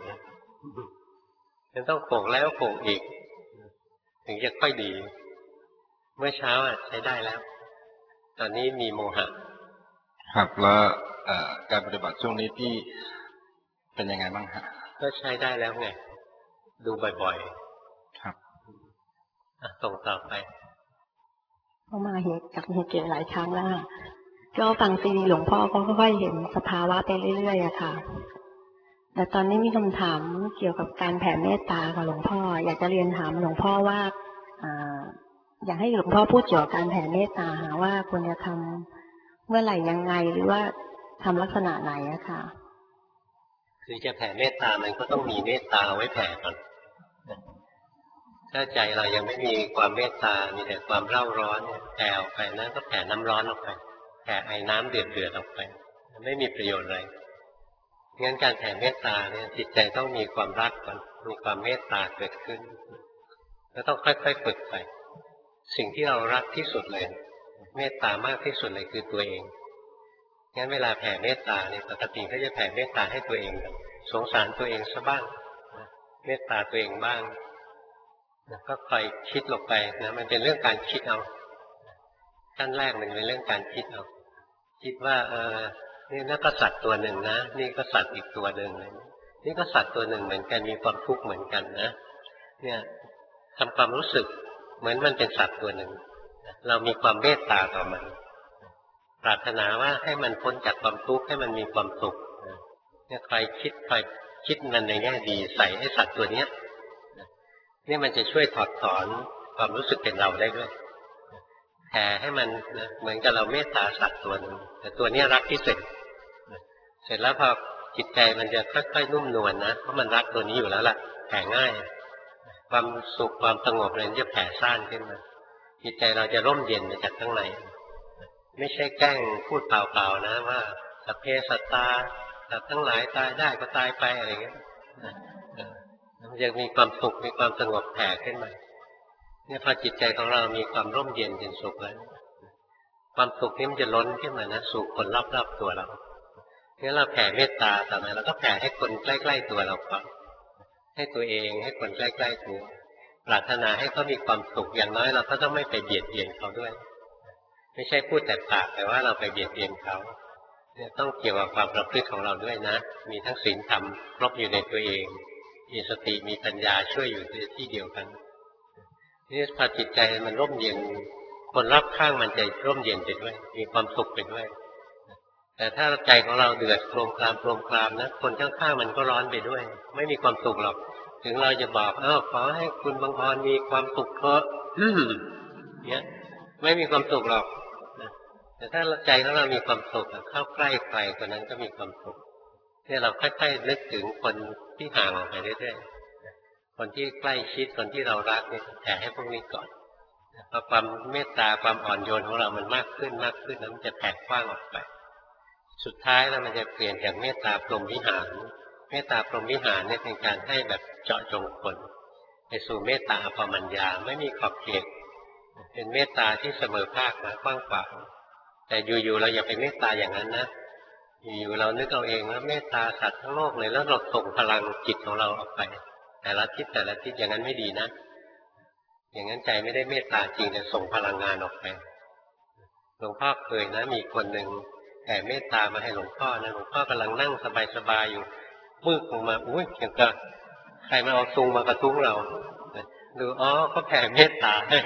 จะต้องปลุกแล้วปลุกอีกถึงจะค่อยดีเมื่อเช้าอ่ะใช้ได้แล้วตอนนี้มีโมหะครับแล้วการปฏิบัติช่วงนี้ที่เป็นยังไงบ้างฮะก็ใช้ได้แล้วไงดูบ่อยๆครับส่งต่อไปเข้ามาเหตุกับเหตุเกิดหลายครั้งแล้วก็ฟังซีดีหลวงพ่อก็ค่อยๆเห็นสภาวะไปเรื่อยๆอะค่ะแต่ตอนนี้มีคำถามเกี่ยวกับการแผ่เมตตากับหลวงพ่ออยากจะเรียนถามหลวงพ่อว่าอยากให้หลวงพ่อพูดเกี่ยวกับการแผ่เมตตาหาว่าควรจะทำเมื่อไหร่ยังไงหรือว่าทำลักษณะไหนอะค่ะคือจะแผ่เมตตามันก็ต้องมีเมตตาไว้แผ่ก่อนถ้าใจเรายังไม่มีความเมตตามีแต่ความเร่าร้อนแผ่ออกไปนั้นก็แผ่น้ำร้อนออกไปแผ่ไอ้น้ำเดือดเดือดออกไปไม่มีประโยชน์อะไรงั้นการแผ่เมตตาเนี่ยจิตใจต้องมีความรักก่อนมีความเมตตาเกิดขึ้นแล้วต้องค่อยๆฝึกไปสิ่งที่เรารักที่สุดเลยเมตตามากที่สุดเลยคือตัวเองงั้นเวลาแผ่เมตตาเนี่ยปกติเขาจะแผ่เมตตาให้ตัวเองสงสารตัวเองซะบ้างเมตตาตัวเองบ้างก็คอยคิดลงไปนะมันเป็นเรื่องการคิดเอาขั้นแรกมันเป็นเรื่องการคิดเอาคิดว่าเออนี่นั่นก็สัตว์ตัวหนึ่งนะนี่ก็สัตว์อีกตัวหนึ่งนี่ก็สัตว์ตัวหนึ่งเหมือนกันมีความทุกข์เหมือนกันนะเนี่ยทำความรู้สึกเหมือนมันเป็นสัตว์ตัวหนึ่งเรามีความเมตตาต่อมันปรารถนาว่าให้มันพ้นจากความทุกข์ให้มันมีความสุขเนี่ยคอยคิดคอยคิดมันในแง่ดีใส่ให้สัตว์ตัวเนี้ยนี่มันจะช่วยถอดถอนความรู้สึกเป็นเราได้ด้วยแผ่ให้มันนะเหมือนกับเราเมตตาสัตว์ตัวหนึ่งแต่ตัวนี้รักที่สุดเสร็จแล้วพอจิตใจมันจะค่อยๆนุ่มนวลนะเพราะมันรักตัวนี้อยู่แล้วล่ะแผ่ง่ายความสุขความสงบอะไรจะแผ่ซ่านขึ้นมาจิตใจเราจะร่มเย็นมาจากข้างในไม่ใช่แกล้งพูดเปล่าๆนะว่าสัพเพสัตตาสัตว์ทั้งหลายตายได้ก็ตายไปอะไรอย่างเงี้ยมันจะมีความสุขมีความสงบแผ่ขึ้นมาเนี่ยพอจิตใจของเรามีความร่มเย็นเป็นสุขแล้วความสุขนี้มันจะล้นขึ้นมานะสู่คนรอบๆตัวเราเนี่ยเราแผ่เมตตาต่อไปเราก็แผ่ให้คนใกล้ๆตัวเราก่อนให้ตัวเองให้คนใกล้ๆตัวปรารถนาให้เขามีความสุขอย่างน้อยเราก็ต้องไม่ไปเบียดเบียนเขาด้วยไม่ใช่พูดแต่ปากแต่ว่าเราไปเบียดเบียนเขาเนี่ยต้องเกี่ยวกับความประพฤติของเราด้วยนะมีทั้งศีลธรรมครบอยู่ในตัวเองมีสติมีปัญญาช่วยอยู่ในที่เดียวกันนี่พอจิตใจมันร่มเย็นคนรอบข้างมันจะร่มเย็นไปด้วยมีความสุขไปด้วยแต่ถ้าใจของเราเดือดโครมครามโครมครามนะคนข้างๆมันก็ร้อนไปด้วยไม่มีความสุขหรอกถึงเราจะบอกเออขอให้คุณบางพรมีความสุขเถอะเนี่ยไม่มีความสุขหรอกแต่ถ้าใจของเรามีความสุขเข้าใกล้ใครคนนั้นก็มีความสุขเนี่ยเราค่อยๆนึกถึงคนที่ห่างออกไปเรื่อยๆคนที่ใกล้ชิดคนที่เรารักเนี่ยแผ่ให้พวกนี้ก่อนพอความเมตตาความอ่อนโยนของเรามันมากขึ้นมากขึ้นแล้วมันจะแผ่กว้างออกไปสุดท้ายแล้วมันจะเปลี่ยนจากเมตตาพรหมวิหารเมตตาพรหมวิหารเนี่ยเป็นการให้แบบเจาะจงคนไปสู่เมตตาอภมัญญาไม่มีขอบเขตเป็นเมตตาที่เสมอภาคนะกว้างขวางแต่อยู่ๆเราอย่าไปเมตตาอย่างนั้นนะอยู่ๆเรานึกเอาเองว่าเมตตาสัตว์ทั้งโลกเลยแล้วเราส่งพลังจิตของเราออกไปแต่ละทิศแต่ละทิศอย่างนั้นไม่ดีนะอย่างนั้นใจไม่ได้เมตตาจริงแต่ส่งพลังงานออกไปหลวงพ่อเคยนะมีคนหนึ่งแผ่เมตตามาให้หลวงพ่อนะหลวงพ่อกำลังนั่งสบายๆอยู่มืดลงมาอุ้ยอย่างกับใครมาเอาซุงมากระทุ้งเราดูอ๋อเขาแผ่เมตตาให้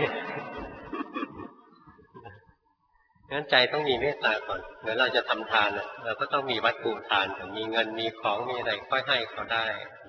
งั้นใจต้องมีเมตตาก่อนเหมือนเราจะทำทานนะเราก็ต้องมีวัตถุทานมีเงินมีของมีอะไรค่อยให้เขาได้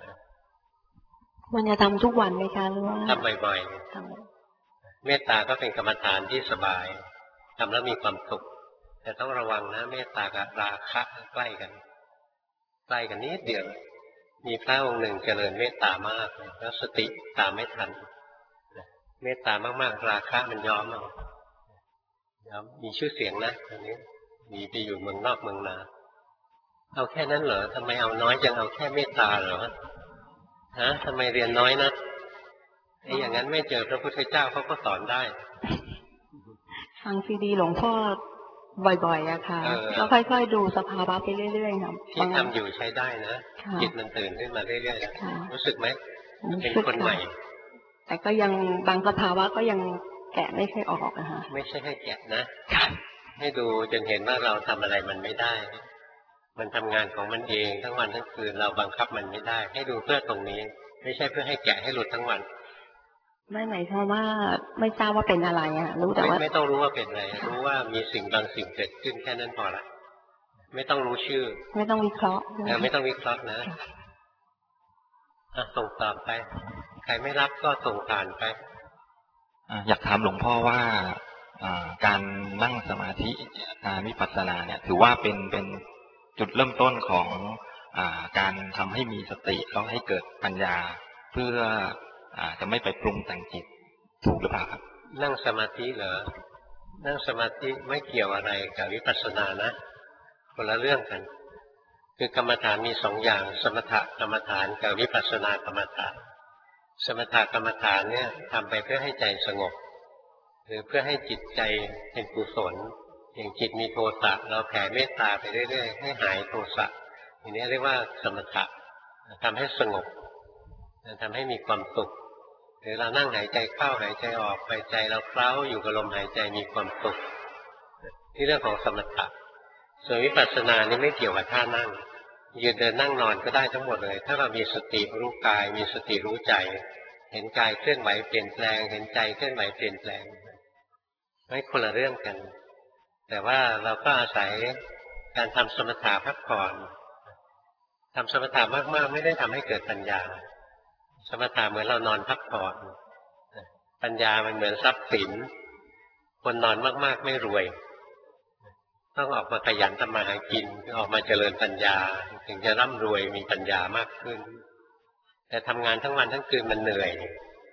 มันจะทำทุกวันไหมคะหรือว่าทำบ่อยๆเมตตาก็เป็นกรรมฐานที่สบายทำแล้วมีความสุขแต่ต้องระวังนะเมตตากับราคะใกล้กันใกล้กันนิดเดียวมีพระองค์หนึ่งเจริญเมตตามากแล้วสติตามไม่ทันเมตตามากๆราคะมันย้อมเอาย้อมมีชื่อเสียงนะตอนนี้มีไปอยู่เมืองนอกเมืองนาเอาแค่นั้นเหรอทำไมเอาน้อยจังเอาแค่เมตตาเหรอฮะทำไมเรียนน้อยนะไอ้อย่างนั้นไม่เจอพระพุทธเจ้าเขาก็สอนได้ฟังซีดีหลวงพ่อบ่อยๆอะค่ะก็ค่อยๆดูสภาวะไปเรื่อยๆครับที่ทำอยู่ใช้ได้นะจิตมันตื่นขึ้นมาเรื่อยๆรู้สึกไหมเป็นคนใหม่แต่ก็ยังบางสภาวะก็ยังแกะไม่เคยออกอะค่ะไม่ใช่ให้แกะนะให้ดูจนเห็นว่าเราทำอะไรมันไม่ได้มันทำงานของมันเองทั้งวันทั้งคืนเราบังคับมันไม่ได้ให้ดูเพื่อตรงนี้ไม่ใช่เพื่อให้แกะให้หลุดทั้งวันไม่หมายความว่าไม่ทราบว่าเป็นอะไรอะรู้แต่ว่าไม่ต้องรู้ว่าเป็นอะไรรู้ว่ามีสิ่งบางสิ่งเกิดขึ้นแค่นั้นพอละไม่ต้องรู้ชื่อไม่ต้องวิเคราะห์ไม่ต้องวิเคราะห์นะอ่ะส่งตอบไปใครไม่รับก็ส่งผ่านไปอยากถามหลวงพ่อว่าการนั่งสมาธิวิปัสสนาเนี่ยถือว่าเป็นเป็นจุดเริ่มต้นของการทำให้มีสติแล้วให้เกิดปัญญาเพื่อจะไม่ไปปรุงแต่งจิตถูกหรือเปล่าครับนั่งสมาธิเหรอนั่งสมาธิไม่เกี่ยวอะไรกับวิปัสสนานะคนละเรื่องกันคือกรรมฐานมีสองอย่างสมถกรรมฐานกับวิปัสสนากรรมฐานสมถกรรมฐานเนี่ยทำไปเพื่อให้ใจสงบหรือเพื่อให้จิตใจเป็นกุศลอย่างจิตมีโทสะเราแผ่เมตตาไปเรื่อยๆให้หายโทสะอย่างนี้เรียกว่าสมถะทำให้สงบทำให้มีความสุขหรือเรานั่งหายใจเข้าหายใจออกไปใจเราเคล้าอยู่กับลมหายใจมีความสุขที่เรื่องของสมถะส่วนวิปัสสนานี่ไม่เกี่ยวกับท่านั่งยืนเดินนั่งนอนก็ได้ทั้งหมดเลยถ้าเรามีสติรู้กายมีสติรู้ใจเห็นกายเคลื่อนไหวเปลี่ยนแปลงเห็นใจเคลื่อนไหวเปลี่ยนแปลงไม่คนละเรื่องกันแต่ว่าเราก็อาศัยการทำสมถะพักผ่อนทำสมถะมากๆไม่ได้ทำให้เกิดปัญญาสมถะเหมือนเรานอนพักผ่อนปัญญามันเหมือนทรัพย์สินคนนอนมากๆไม่รวยต้องออกมาขยันทำมาหากินออกมาเจริญปัญญาถึงจะร่ำรวยมีปัญญามากขึ้นแต่ทำงานทั้งวันทั้งคืนมันเหนื่อย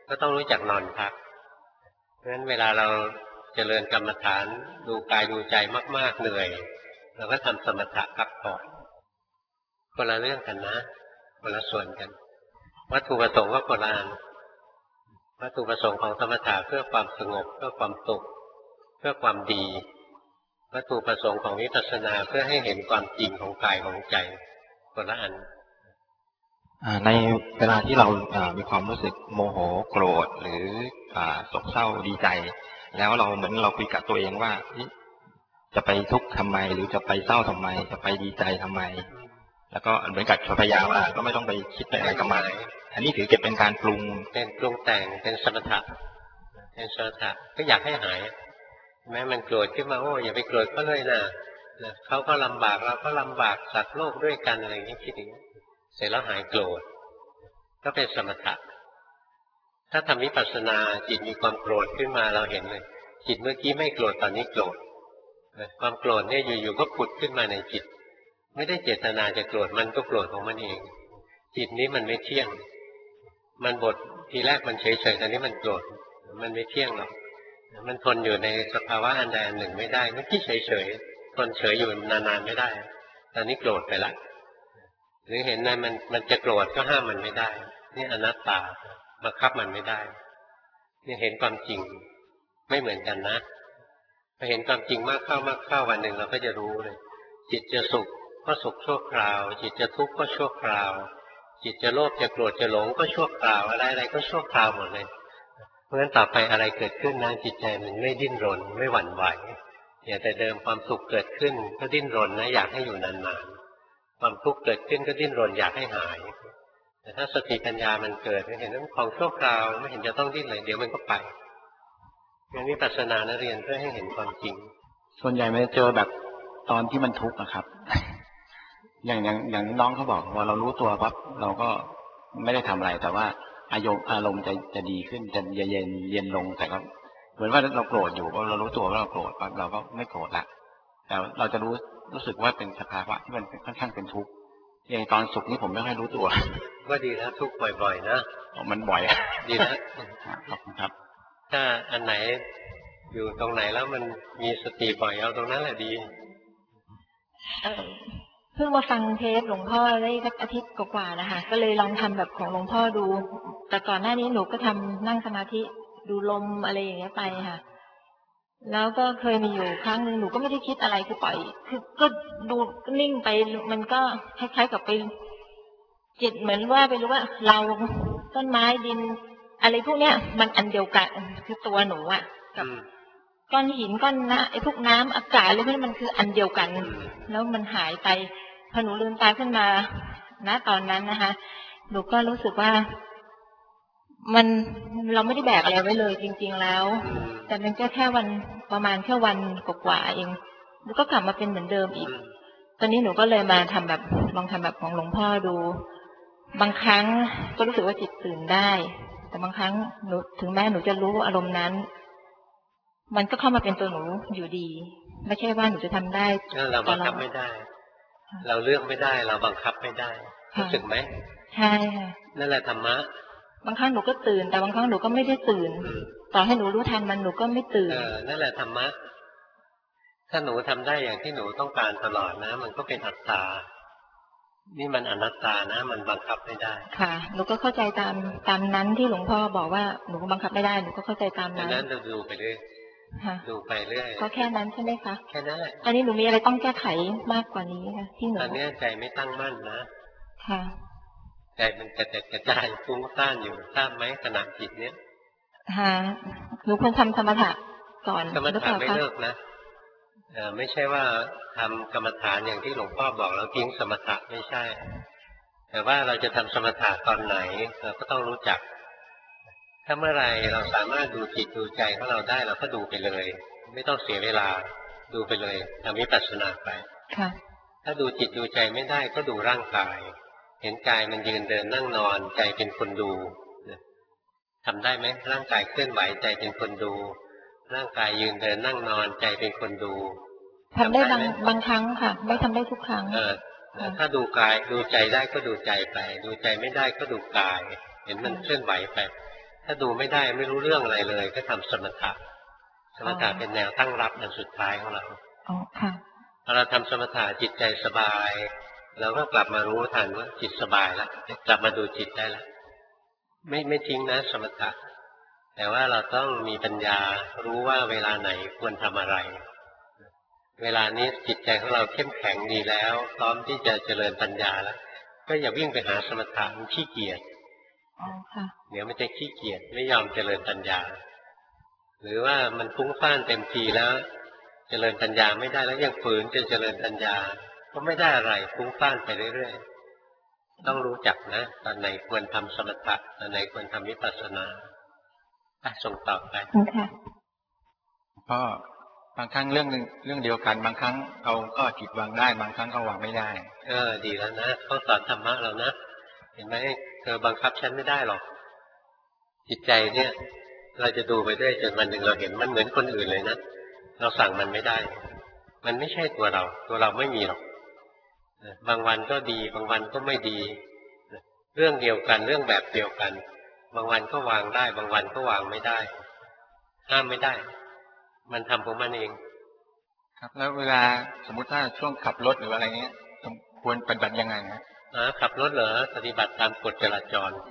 ก็ต้องรู้จักนอนพักเพราะฉะนั้นเวลาเราเจริญกรรมฐานดูกายดูใจมากๆเหนื่อยเราก็ทำสมถะพักผ่อนคนละเรื่องกันนะคนละส่วนกันวัตถุประสงค์ก็คนละอันวัตถุประสงค์ของสมถะเพื่อความสงบเพื่อความสุขเพื่อความดีวัตถุประสงค์ของวิปัสสนาเพื่อให้เห็นความจริงของกายของใจคนละอันในเวลาที่เรามีความรู้สึกโมโหโกรธหรือโศกเศร้าดีใจแล้วเราเหมือนเราคุยกับตัวเองว่าจะไปทุกข์ทำไมหรือจะไปเศร้าทำไมจะไปดีใจทำไมแล้วก็เหมือนกับพยายามว่าก็ไม่ต้องไปคิดไปอะไรกับมันอันนี้ถือเก็บเป็นการปรุงเป็นปรุงแต่งเป็นสมถะเป็นสมถะก็อยากให้หายแม้มันโกรธขึ้นมาโอ้อย่าไปโกรธเขาเลยนะเขาก็ลำบากเราก็ลำบากสัตว์โลกด้วยกันอะไรอย่างนี้คิดอย่างนี้เสร็จแล้วหายโกรธก็เป็นสมถะถ้าทำวิปัสสนาจิตมีความโกรธขึ้นมาเราเห็นเลยจิตเมื่อกี้ไม่โกรธตอนนี้โกรธความโกรธเนี่ยอยู่ๆก็ผุดขึ้นมาในจิตไม่ได้เจตนาจะโกรธมันก็โกรธของมันเองจิตนี้มันไม่เที่ยงมันบททีแรกมันเฉยๆตอนนี้มันโกรธมันไม่เที่ยงหรอกมันทนอยู่ในสภาวะอันใดอันหนึ่งไม่ได้เมื่อกี้เฉยๆทนเฉยอยู่นานๆไม่ได้ตอนนี้โกรธไปละหรือเห็นในมันมันจะโกรธก็ห้ามมันไม่ได้นี่อนัตตาบังคับมันไม่ได้นี่เห็นความจริงไม่เหมือนกันนะพอเห็นความจริงมากเข้ามากเข้าวันหนึ่งเราก็จะรู้เลยจิตจะสุขก็สุขชั่วคราวจิตจะทุกข์ก็ชั่วคราวจิตจะโลภจะโกรธจะหลงก็ชั่วคราวอะไรอะไรก็ชั่วคราวหมดเลยเพราะฉะนั้นต่อไปอะไรเกิดขึ้นนะจิตใจมันไม่ดิ้นรนไม่หวั่นไหวอย่าแต่เดิมความสุขเกิดขึ้นก็ดิ้นรนนะอยากให้อยู่นานๆความทุกข์เกิดขึ้นก็ดิ้นรนอยากให้หายแต่ถ้าสติปัญญามันเกิดเห็นว่าของชั่วคราวไม่เห็นจะต้องดิ้นเลยเดี๋ยวมันก็ไปงั้นวิปัสสนานะเรียนเพื่อให้เห็นความจริงส่วนใหญ่ไม่เจอแบบตอนที่มันทุกข์นะครับ อย่างอย่างอย่างน้องเขาบอกว่าเรารู้ตัวปั๊บเราก็ไม่ได้ทำอะไรแต่ว่าอารมณ์อารมณ์จะจะดีขึ้นจะเย็นเย็นลงแต่ก็เหมือนว่าเราโกรธอยู่พอเรารู้ตัวว่าเราโกรธปั๊บเราก็ไม่โกรธละแต่เราจะรู้รู้สึกว่าเป็นสภาวะที่มันค่อนข้างเป็นทุกข์อย่างตอนสุขนี่ผมไม่ค่อยรู้ตัวว่าดีแล้วทุกข์บ่อยๆนะมันบ่อยดีแล้วขอบคุณครับถ้าอันไหนอยู่ตรงไหนแล้วมันมีสติบ่อยเอาตรงนั้นแหละดีเพิ่งมาฟังเทปหลวงพ่อได้สักอาทิตย์กว่าๆนะคะก็เลยลองทำแบบของหลวงพ่อดูแต่ก่อนหน้านี้หนูก็ทำนั่งสมาธิดูลมอะไรอย่างเงี้ยไปค่ะแล้วก็เคยมีอยู่ครั้งหนึ่งหนูก็ไม่ได้คิดอะไรคือปล่อยคือก็ดูนิ่งไปมันก็คล้ายๆกับไปจิตเหมือนว่าไปรู้ว่าเราต้นไม้ดินอะไรพวกเนี้ยมันอันเดียวกันคือตัวหนูอ่ะกับก้อนหินก้อนน้ำไอ้พวกน้ำอากาศอะไรพวกนี้มันคืออันเดียวกันแล้วมันหายไปพอหนูลืมตาขึ้นมาณตอนนั้นนะคะหนูก็รู้สึกว่ามันเราไม่ได้แบกอะไรไว้เลยจริงๆแล้วแต่มันก็แค่วันประมาณแค่วันกว่าๆเองหนูก็กลับมาเป็นเหมือนเดิมอีกตอนนี้หนูก็เลยมาทำแบบลองทำแบบของหลวงพ่อดูบางครั้งก็รู้สึกว่าจิตตื่นได้แต่บางครั้งหนูถึงแม้หนูจะรู้อารมณ์นั้นมันก็เข้ามาเป็นตัวหนูอยู่ดีไม่ใช่ว่าหนูจะทำได้เราบังคับไม่ได้เราเลือกไม่ได้เราบังคับไม่ได้รู้สึกไหมใช่ค่ะนั่นแหละธรรมะบางครั้งหนูก็ตื่นแต่บางครั้งหนูก็ไม่ได้ตื่นต่อให้หนูรู้ทันมันหนูก็ไม่ตื่นเออนั่นแหละธรรมะถ้าหนูทำได้อย่างที่หนูต้องการตลอดนะมันก็เป็นอัตตานี่มันอนัตตานะมันบังคับไม่ได้ค่ะหนูก็เข้าใจตามตามนั้นที่หลวงพ่อบอกว่าหนูบังคับไม่ได้หนูก็เข้าใจตามนั้นดังนั้นเราดูไปเรื่อยดูไปเรื่อยก็แค่นั้นใช่ไหมคะแค่นั้นแหละอันนี้หนูมีอะไรต้องแก้ไขมากกว่านี้ค่ะที่หนูตอนนี้ใจไม่ตั้งมั่นนะค่ะใจมันกระจัดกระจายฟุ้งซ่านอยู่ทราบไหมขณะจิตเนี้ยค่ะหนูควรทำสมถะก่อนสมถะไม่เลิกนะเออไม่ใช่ว่าทำกรรมฐานอย่างที่หลวงพ่อบอกแล้วทิ้งสมถะไม่ใช่แต่ว่าเราจะทำสมถะตอนไหนเราก็ต้องรู้จักถ้าเมื่อไรเราสามารถดูจิตดูใจของเราได้เราก็ดูไปเลยไม่ต้องเสียเวลาดูไปเลยทำวิปัสสนาไปถ้าดูจิตดูใจไม่ได้ก็ดูร่างกายเห็นกายมันยืนเดินนั่งนอนใจเป็นคนดูทำได้ไหมร่างกายเคลื่อนไหวใจเป็นคนดูร่างกายยืนเดินนั่งนอนใจเป็นคนดูทำได้บางบางครั้งค่ะไม่ทำได้ทุกครั้งเออถ้าดูกายดูใจได้ก็ดูใจไปดูใจไม่ได้ก็ดูกายเห็นมันเคลื่อนไหวไปถถ้าดูไม่ได้ไม่รู้เรื่องอะไรเลยก็ทำสมถะสมถะเป็นแนวตั้งรับอันสุดท้ายของเราอ๋อค่ะพอเราทำสมถะจิตใจสบายเราก็กลับมารู้ทันว่าจิตสบายแล้วกลับมาดูจิตได้แล้วไม่ไม่ทิ้งนะสมถะแต่ว่าเราต้องมีปัญญารู้ว่าเวลาไหนควรทำอะไรเวลานี้จิตใจของเราเข้มแข็งดีแล้วพร้อมที่จะเจริญปัญญาแล้วก็อย่าวิ่งไปหาสมถะมันขี้เกียจเดี๋ยวมันจะขี้เกียจไม่ยอมเจริญปัญญาหรือว่ามันฟุ้งซ่านเต็มทีแล้วเจริญปัญญาไม่ได้แล้วยังฝืนจะเจริญปัญญาก็ไม่ได้อะไรฟุ้งซ่านไปเรื่อยๆต้องรู้จักนะตอนไหนควรทำสมถะตอนไหนควรทำวิปัสสนาอ่ะส่งต่อไปก็บางครั้งเรื่องหนึ่งเรื่องเดียวกันบางครั้งเราก็จิตวางได้บางครั้งก็วางไม่ได้เออดีแล้วนะเขาสอนธรรมะเรานะเห็นไหมเธอบังคับฉันไม่ได้หรอกจิตใจเนี่ยเราจะดูไปได้จนวันหนึ่งเราเห็นมันเหมือนคนอื่นเลยนะเราสั่งมันไม่ได้มันไม่ใช่ตัวเราตัวเราไม่มีหรอกบางวันก็ดีบางวันก็ไม่ดีเรื่องเดียวกันเรื่องแบบเดียวกันบางวันก็วางได้บางวันก็วางไม่ได้ห้ามไม่ได้มันทำของมันเองครับแล้วเวลาสมมุติถ้าช่วงขับรถหรืออะไรเงี้ยควรปฏิบัติยังไงนะอ่าขับรถเหรอปฏิบัติตามกฎจราจร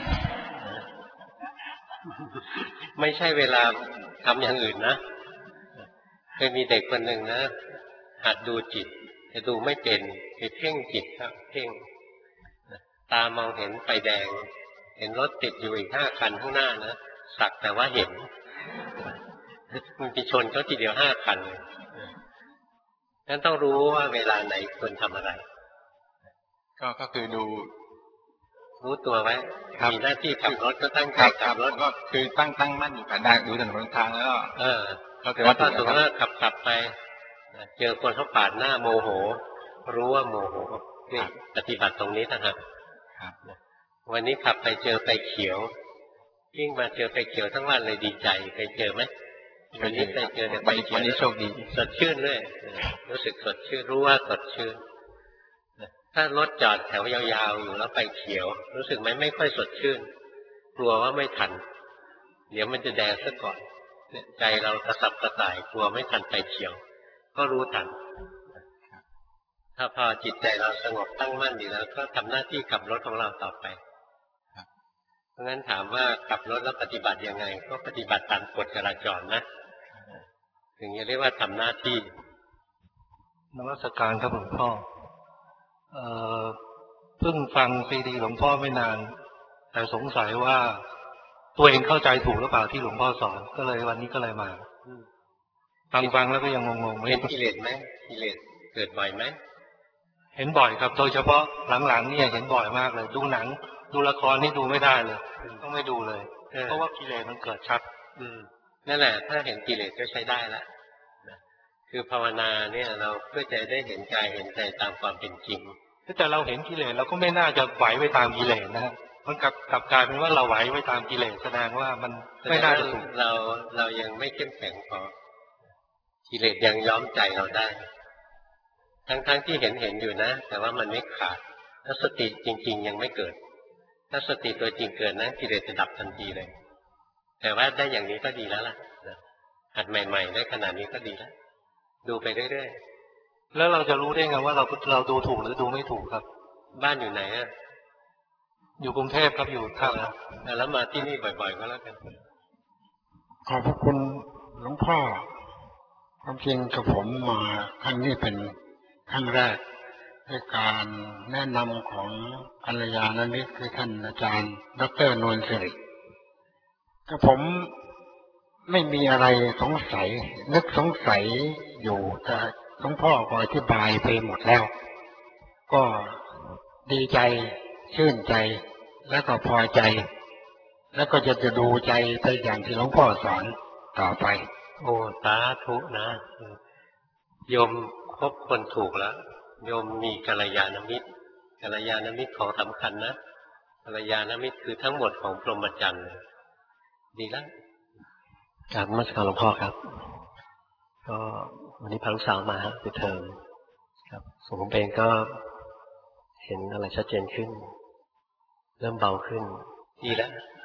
ไม่ใช่เวลาทำอย่างอื่นนะเคยมีเด็กคนหนึ่งนะหัดดูจิตแต่ดูไม่เป็นไปเพ่งจิตครับเพ่งตามองเห็นไฟแดงเห็นรถติดอยู่อีกห้าคันข้างหน้านะสักแต่ว่าเห็นมันไปชนเขาทีเดียวห้าคันเลยงั้นต้องรู้ว่าเวลาไหนควรทำอะไรก็ก็คือดูรู้ตัวไว้มีหน้าที่ขับรถก็ตั้งใจขับรถก็คือตั้งตั้งมั่นอยู่กับได้ดูถนนทางแล้วก็เออก็ถือว่าสมมติว่าขับขับไปเจอคนเขาปาดหน้าโมโหรู้ว่าโมโหนี่ปฏิบัติตรงนี้นะครับวันนี้ขับไปเจอไฟเขียวยิ่งมาเจอไฟเขียวทั้งวันเลยดีใจเคยเจอไหมวันนี้ไปเจอแต่ไฟเขียววันนี้โชคดีสดชื่นด้วยรู้สึกสดชื่นรู้ว่าสดชื่นถ้ารถจอดแถวยาวๆอยู่แล้วไฟเขียวรู้สึกไหมไม่ค่อยสดชื่นกลัวว่าไม่ทันเดี๋ยวมันจะแดงซะก่อนใจเรากระสับกระส่ายกลัวไม่ทันไฟเขียวก็รู้ทันถ้าพอจิตใจเราสงบตั้งมั่นดีแล้วก็ทำหน้าที่ขับรถของเราต่อไปเพราะงั้นถามว่าขับรถแล้วปฏิบัติยังไงก็ปฏิบัติตามกฎจราจรนะถึงจะเรียกว่าทำหน้าที่นมัสการครับหลวงพ่อเอ่อเพิ่งฟังซีดีหลวงพ่อไม่นานแต่สงสัยว่าตัวเองเข้าใจถูกหรือเปล่าที่หลวงพ่อสอนก็เลยวันนี้ก็เลยมาฟังฟังแล้วก็ยังงงๆไม่เห็นกิเลสไหมกิเลสเกิดบ่อยไหมเห็นบ่อยครับโดยเฉพาะหลังๆนี่เห็นบ่อยมากเลยดูหนังดูละครนี่ดูไม่ได้เลยต้องไม่ดูเลยเพราะว่ากิเลสมันเกิดชัดอืมนั่นแหละถ้าเห็นกิเลสก็ใช้ได้ละคือภาวนาเนี่ยเราเพื่อจะได้เห็นกายเห็นใจตามความเป็นจริงแต่เราเห็นกิเลสเราก็ไม่น่าจะไหวไปตามกิเลสนะมันกลับกลับกลายเป็นว่าเราไหวไปตามกิเลสแสดงว่ามันไม่น่าจะถูกเราเรายังไม่เข้มแข็งพอกิเลสยังย้อมใจเราได้ทั้งๆที่เห็นเห็นอยู่นะแต่ว่ามันไม่ขาดถ้าสติจริงๆยังไม่เกิดถ้าสติตัวจริงเกิดนะกิเลสจะดับทันทีเลยแต่ว่าได้อย่างนี้ก็ดีแล้วล่ะหัดใหม่ๆได้ขนาดนี้ก็ดีแล้วดูไปเรื่อยๆแล้วเราจะรู้ได้ไงว่าเราเราดูถูกหรือดูไม่ถูกครับบ้านอยู่ไหนอ่ะอยู่กรุงเทพครับอยู่ครับแล้วมาที่นี่บ่อยๆก็แล้วกันขอบพระคุณหลวงพ่อความจริงกับผมมาครั้งนี้เป็นครั้งแรกในการแนะนำของกัลยาณมิตรคือท่านอาจารย์ดร.นวลศิริกับผมไม่มีอะไรสงสัยนึกสงสัยอยู่แต่หลวงพ่อก็อธิบายไปหมดแล้วก็ดีใจชื่นใจแล้วก็พอใจแล้วก็จะจะดูใจไปอย่างที่หลวงพ่อสอนต่อไปโอ้สาธุนะโยมคบคนถูกแล้วโยมมีกัลยาณมิตรกัลยาณมิตรของสำคัญนะกัลยาณมิตรคือทั้งหมดของพรหมจรรย์ดีแล้วกราบนมัสการหลวงพ่อครับก็วันนี้พาลูกสาวมาปิดเทอมครับส่วนผมเองก็เห็นอะไรชัดเจนขึ้นเริ่มเบาขึ้นดีแล้ว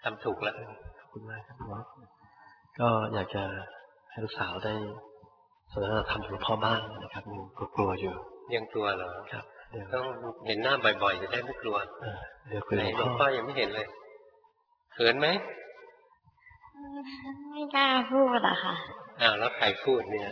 ทำถูกแล้วขอบคุณมากครับหลวงก็อยากจะให้ลูกสาวได้สนทนาธรรมกับหลวงพ่อบ้างนะครับยังกลัวอยู่ยังกลัวเหรอครับต้องเห็นหน้าบ่อยๆจะได้ไม่กลัวเดี๋ยวคุยหลวงพ่อยังไม่เห็นเลยเขินไหมไม่กล้าพูดอะค่ะอ้าวแล้วใครพูดเนี่ย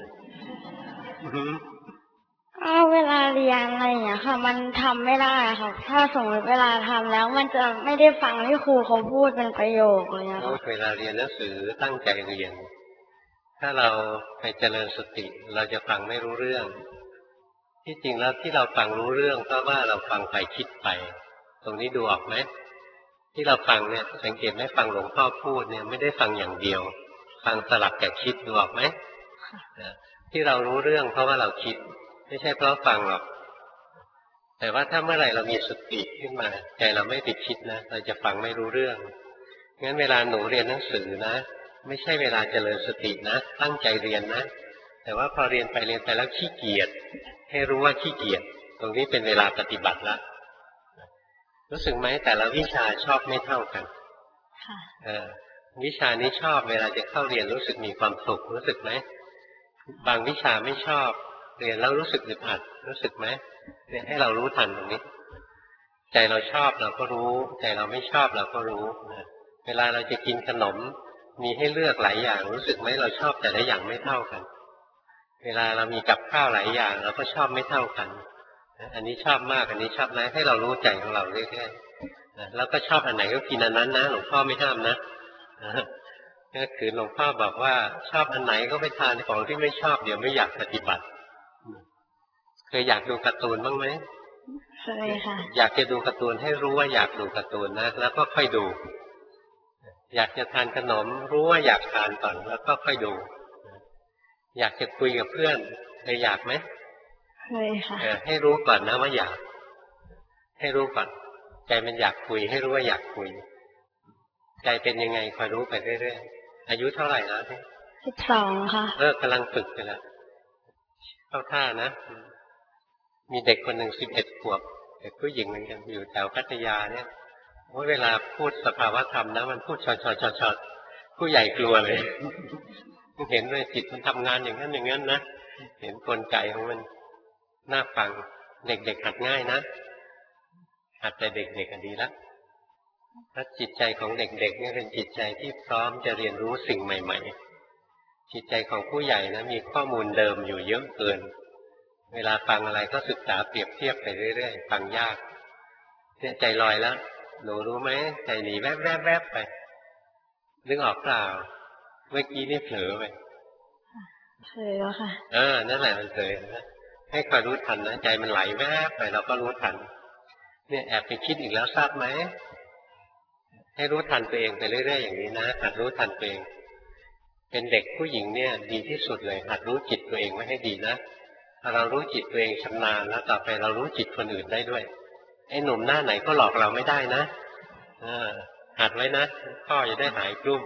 ก็เวลาเรียนอะไรอย่างเงี้ยค่ะมันทำไม่ได้ค่ะถ้าสมมติเวลาทำแล้วมันจะไม่ได้ฟังที่ครูเขาพูดเป็นประโยคเลยค่ะเวลาเรียนหนังสือตั้งใจเรียนถ้าเราไปเจริญสติเราจะฟังไม่รู้เรื่องที่จริงแล้วที่เราฟังรู้เรื่องเพราะว่าเราฟังไปคิดไปตรงนี้ดูออกไหมที่เราฟังเนี่ยสังเกตไหมฟังหลวงพ่อพูดเนี่ยไม่ได้ฟังอย่างเดียวฟังสลับกับคิดดูออกไหมที่เรารู้เรื่องเพราะว่าเราคิดไม่ใช่เพราะฟังหรอกแต่ว่าถ้าเมื่อไหร่เรามีสติขึ้นมาใจเราไม่ติดคิดนะเราจะฟังไม่รู้เรื่องงั้นเวลาหนูเรียนหนังสือนะไม่ใช่เวลาเจริญสตินะตั้งใจเรียนนะแต่ว่าพอเรียนไปเรียนไปแล้วขี้เกียจให้รู้ว่าขี้เกียจตรงนี้เป็นเวลาปฏิบัติละรู้สึกไหมแต่ละวิชาชอบไม่เท่ากันเออวิชานี้ชอบเวลาจะเข้าเรียนรู้สึกมีความสุขรู้สึกไหมบางวิชาไม่ชอบเรียนแล้วรู้สึกอึดอัดรู้สึกไหมเรียนให้เรารู้ทันตรงนี้ใจเราชอบเราก็รู้ใจเราไม่ชอบเราก็รู้นะเวลาเราจะกินขนมมีให้เลือกหลายอย่างรู้สึกไหมเราชอบแต่ละอย่างไม่เท่ากันเวลาเรามีกับข้าวหลายอย่างเราก็ชอบไม่เท่ากันอันนี้ชอบมากอันนี้ชอบน้อยให้เรารู้ใจของเราเรื่อยๆแล้วก็ชอบอันไหนก็กินอันนั้นนะหลวงพ่อไม่ห้ามนะก็คือหลวงพ่อบอกว่าชอบอันไหนก็ไปทานของที่ไม่ชอบเดี๋ยวไม่อยากปฏิบัติเคยอยากดูการ์ตูนบ้างไหมเคยค่ะอยากจะดูการ์ตูนให้รู้ว่าอยากดูการ์ตูนนะแล้วก็ค่อยดูอยากจะทานขนมรู้ว่าอยากทานก่อนแล้วก็ค่อยดูอยากจะคุยกับเพื่อนเคยอยากไหมเคยค่ะให้รู้ก่อนนะว่าอยากให้รู้ก่อนใจมันอยากคุยให้รู้ว่าอยากคุยใจเป็นยังไงคอยรู้ไปเรื่อยๆอายุเท่าไหร่แล้วเนี่ยสิบสองค่ะเออกำลังฝึกไปแล้วเข้าท่านะมีเด็กคนหนึ่งสิบเอ็ดขวบเด็กผู้หญิงเหมือนกันอยู่แถวพัทยาเนี่ยเวลาพูดสภาวะธรรมนะมันพูดชอดชอดชอดชอดผู้ใหญ่กลัวเลยเห็นเลยจิตมันทำงานอย่างนั้นอย่างนั้นนะเห็นกลไกของมันน่าฟังเด็กๆหัดง่ายนะหัดแต่เด็กๆดีแล้วถ้าจิตใจของเด็กๆนี่เป็นจิตใจที่พร้อมจะเรียนรู้สิ่งใหม่ๆจิตใจของผู้ใหญ่นะมีข้อมูลเดิมอยู่เยอะเกินเวลาฟังอะไรก็ศึกษาเปรียบเทียบไปเรื่อยๆฟังยากเนี่ยใจลอยแล้วหนูรู้ไหมใจหนีแวบๆๆไปนึกออกเปล่าเมื่อกี้นี่เผลอไปเผลอค่ะเออนั่นแหละมันเผลอนะให้คอยรู้ทันนะใจมันไหลแวบไปเราก็รู้ทันเนี่ยแอบไปคิดอีกแล้วทราบไหมให้รู้ทันตัวเองไปเรื่อยๆอย่างนี้นะหัดรู้ทันตัวเองเป็นเด็กผู้หญิงเนี่ยดีที่สุดเลยหัดรู้จิตตัวเองไว้ให้ดีนะถ้าเรารู้จิตตัวเองชำนาญแล้วต่อไปเรารู้จิตคนอื่นได้ด้วยไอ้หนุ่มหน้าไหนก็หลอกเราไม่ได้นะเออหัดไว้นะพ่อจะได้หายกลุ้ม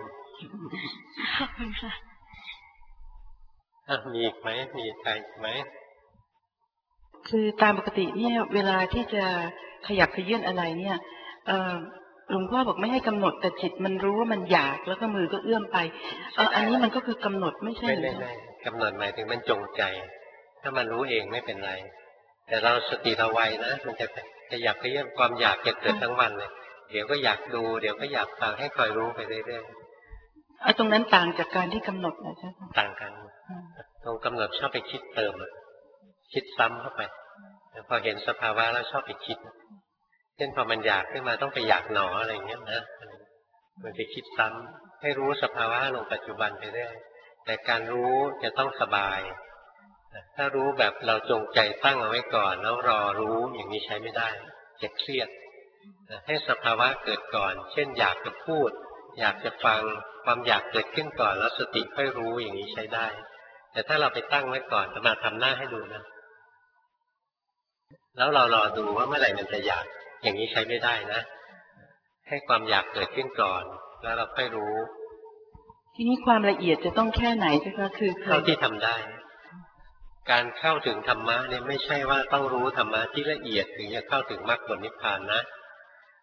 มีอีกไหมมีใครอีกไหมคือตามปกติเนี่ยเวลาที่จะขยับขยื่นอะไรเนี่ยหลวงพ่อบอกไม่ให้กำหนดแต่จิตมันรู้ว่ามันอยากแล้วก็มือก็เอื้อมไปเอออันนี้มันก็คือกำหนดไม่ใช่หรือไม่กำหนดหมายถึงมันจงใจถ้ามันรู้เองไม่เป็นไรแต่เราสติเราไวนะมันจะขยับขยื่นความอยากจะเกิดทั้งวันเลยเดี๋ยวก็อยากดูเดี๋ยวก็อยากฟังให้คอยรู้ไปเรื่อยๆไอ้ตรงนั้นต่างจากการที่กำหนดนะใช่ไหมต่างกันตรงกำหนดชอบไปคิดเติมคิดซ้ำเข้าไปแต่พอเห็นสภาวะแล้วชอบไปคิดเช่นพอมันอยากขึ้นมาต้องไปอยากหนออะไรอย่างเงี้ยนะมันไปคิดซ้ำให้รู้สภาวะลงปัจจุบันไปเรื่อยแต่การรู้จะต้องสบายถ้ารู้แบบเราจงใจตั้งเอาไว้ก่อนแล้วรอรู้อย่างนี้ใช้ไม่ได้จะเครียดให้สภาวะเกิดก่อนเช่นอยากจะพูดอยากจะฟังความอยากเกิดขึ้นก่อนแล้วสติค่อยรู้อย่างนี้ใช้ได้แต่ถ้าเราไปตั้งไว้ก่อนจะมาทำหน้าให้ดูนะแล้วเรารอดูว่าเมื่อไหร่มันจะอยากอย่างนี้ใช้ไม่ได้นะให้ความอยากเกิดขึ้นก่อนแล้วเราค่อยรู้ทีนี้ความละเอียดจะต้องแค่ไหนใช่ไหมคือเท่าที่ทำได้การเข้าถึงธรรมะเนี่ยไม่ใช่ว่าต้องรู้ธรรมะที่ละเอียดถึงจะเข้าถึงมรรคผลนิพพานนะ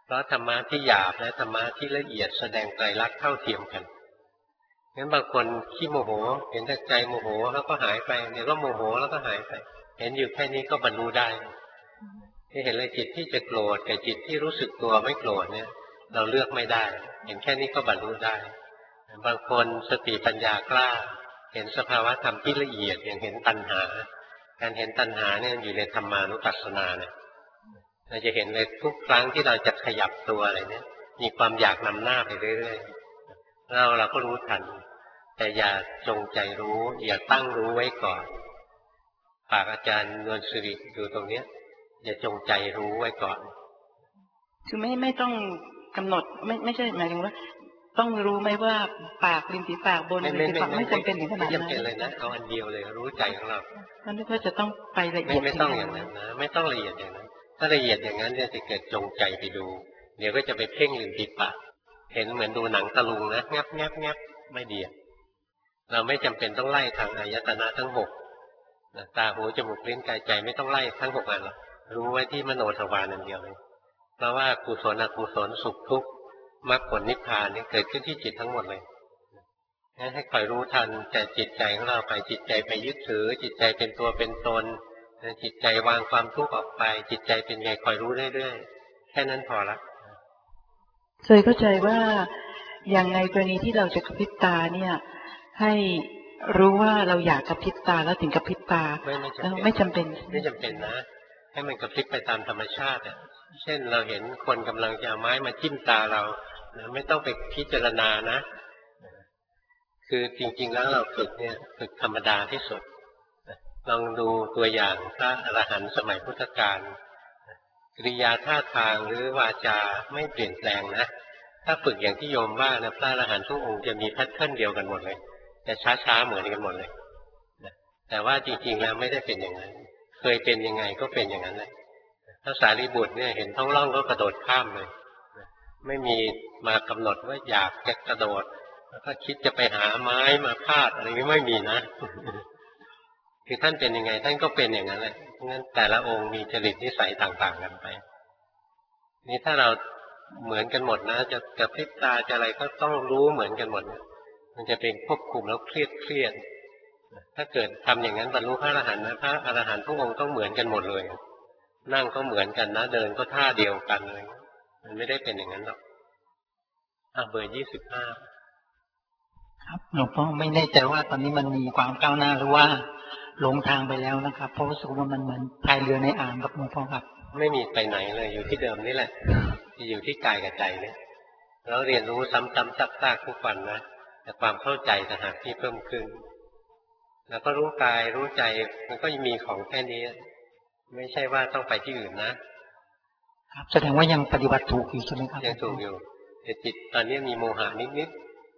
เพราะธรรมะที่หยาบและธรรมะที่ละเอียดแสดงไตรลักษณ์เท่าเทียมกันงั้นบางคนขี้โมโหเห็นแต่ใจโมโหแล้วก็หายไปเดี๋ยวก็โมโหแล้วก็หายไปเห็นอยู่แค่นี้ก็บรรลุได้ที่เห็นเลยจิตที่จะโกรธกับจิตที่รู้สึกตัวไม่โกรธเนี่ยเราเลือกไม่ได้เห็นแค่นี้ก็บรรลุได้บางคนสติปัญญากล้าเห็นสภาวะธรรมที่ละเอียดอย่างเห็นตัณหาการเห็นตัณหาเนี่ยอยู่ในธรรมานุปัสสนาเนี่ยเราจะเห็นเลยทุกครั้งที่เราจะขยับตัวอะไรเนี่ยมีความอยากนำหน้าไปเรื่อยๆเราเราก็รู้ทันแต่อย่าจงใจรู้อย่าตั้งรู้ไว้ก่อนฝากอาจารย์นวลสิริอยู่ตรงเนี้ยอย่าจงใจรู้ไว้ก่อนคือไม่ไม่ต้องกำหนดไม่ไม่ใช่หมายถึงว่าต้องรู้ไหมว่าปากริมฝีปากบนริมฝีปากไม่จำเป็นถึงขนาดนั้นไม่จำเป็นเลยนะเอาอันเดียวเลยรู้ใจของเรามันไม่ว่าจะต้องไปละเอียดไม่ต้องอย่างนั้นนะไม่ต้องละเอียดอย่างนั้นถ้าละเอียดอย่างนั้นเนี่ยจะเกิดจงใจไปดูเดี๋ยวก็จะไปเพ่งริมฝีปากเห็นเหมือนดูหนังตะลุงนะงับงับงับไม่ดีเราไม่จำเป็นต้องไล่ทางอายตนะทั้งหกตาหูจมูกลิ้นกายใจไม่ต้องไล่ทั้งหกอันหรอกรู้ไว้ที่มโนทวารอันเดียวเลยเพราะว่ากุศลอกุศลสุขทุกข์มรรคผลนิพพานนี่เกิดขึ้นที่จิตทั้งหมดเลยงั้นให้คอยรู้ทันแต่จิตใจของเราไปจิตใจไปยึดถือจิตใจเป็นตัวเป็นตนจิตใจวางความทุกข์ออกไปจิตใจเป็นไงคอยรู้เรื่อยๆแค่นั้นพอละเคยเข้าใจว่าอย่างในกรณีที่เราจะกระพริบตาเนี่ยให้รู้ว่าเราอยากกระพริบตาแล้วถึงกระพริบตาแล้วไม่จำเป็นไม่จำเป็นนะให้มันกระพริบไปตามธรรมชาติอ่ะเช่นเราเห็นคนกำลังจะเอาไม้มาจิ้มตาเราไม่ต้องไปพิจารณานะคือจริงๆแล้วเราฝึกเนี่ยฝึกธรรมดาที่สุดลองดูตัวอย่างพระอรหันต์สมัยพุทธกาลกิริยาท่าทางหรือวาจาไม่เปลี่ยนแปลงนะถ้าฝึกอย่างที่โยมว่านะพระอรหันต์ทุกองค์จะมีแพทเทิร์นเดียวกันหมดเลยแต่ช้าๆเหมือนกันหมดเลยแต่ว่าจริงๆแล้วไม่ได้เป็นอย่างนั้นเคยเป็นยังไงก็เป็นอย่างนั้นแหละถ้าสารีบุตรเนี่ยเห็นท้องร่องก็กระโดดข้ามเลยไม่มีมากำหนดว่าอยากจะกระโดดแล้วก็คิดจะไปหาไม้มาพาดอะไรนี้ไม่มีนะคือท่านเป็นยังไงท่านก็เป็นอย่างนั้นแหละงั้นแต่ละองค์มีจริตนิสัยต่างๆกันไปนี่ถ้าเราเหมือนกันหมดนะจะกระพริบตาจะอะไรก็ต้องรู้เหมือนกันหมดมันจะเป็นควบคุมแล้วเครียดเครียดถ้าเกิดทำอย่างนั้นบรรลุพระอรหันต์นะพระอรหันต์ทุกองค์ต้องเหมือนกันหมดเลยนั่งก็เหมือนกันนะเดินก็ท่าเดียวกันเลยมันไม่ได้เป็นอย่างนั้นหรอกอ่ะเบอร์ยี่สิบห้าครับหลวงพ่อไม่แน่ใจว่าตอนนี้มันมีความก้าวหน้าหรือว่าหลงทางไปแล้วนะครับเพราะรู้สึกว่ามันเหมือนพายเรือในอ่างครับหลวงพ่อครับไม่มีไปไหนเลยอยู่ที่เดิมนี่แหละอยู่ที่กายกับใจเนี่ยแล้วเรียนรู้ซ้ำๆซักๆทุกวันนะแต่ความเข้าใจต่างหากที่เพิ่มขึ้นแล้วก็รู้กายรู้ใจมันก็มีของแค่นี้ไม่ใช่ว่าต้องไปที่อื่นนะครับแสดงว่ายังปฏิบัติถูกอยู่ใช่ไหมครับยังถูกอยู่แต่จิตตอนนี้มีโมหะนิด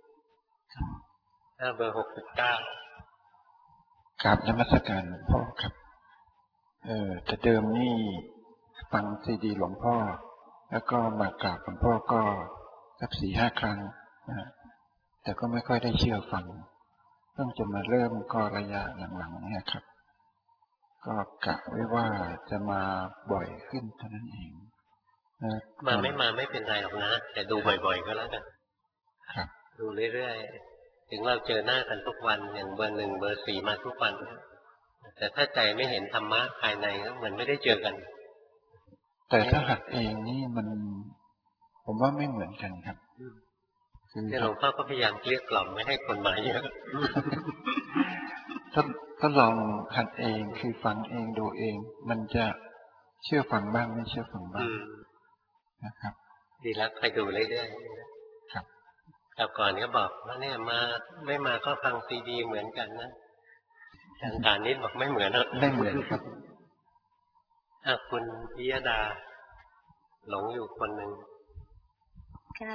ๆเบอร์หกสิบเก้ากราบนมัสการหลวงพ่อครับเออแต่เดิมนี่ฟังซีดีหลวงพ่อแล้วก็มากราบหลวงพ่อก็สักสี่ห้าครั้งนะแต่ก็ไม่ค่อยได้เชื่อฟังเพิ่งจะมาเริ่มก็ระยะหลังๆเนี่ยครับก็กะไว้ว่าจะมาบ่อยขึ้นเท่านั้นเองมาไม่มาไม่เป็นไรหรอกนะแต่ดูบ่อยๆก็แล้วกันครับดูเรื่อยๆถึงเราเจอหน้ากันทุกวันอย่างเบอร์หนึ่งเบอร์สี่มาทุกวันแต่ถ้าใจไม่เห็นธรรมะภายในก็เหมือนไม่ได้เจอกันแต่ถ้าหัดเองนี่มันผมว่าไม่เหมือนกันครับคือหลวงพ่อก็พยายามเกลี้ยกล่อมไม่ให้คนมาเยอะถ้าถ้าลองหัดเองคือฟังเองดูเองมันจะเชื่อฟังบ้างไม่เชื่อฟังบ้างนะครับดีแล้วใครดูเรื่อยๆครับแต่ก่อนก็บอกว่าเนี่ยมาไม่มาก็ฟังซีดีเหมือนกันนะอาจารย์ฐานิชบอกไม่เหมือนไม่เหมือนครับอ่ะคุณพิยดาหลงอยู่คนหนึ่งก็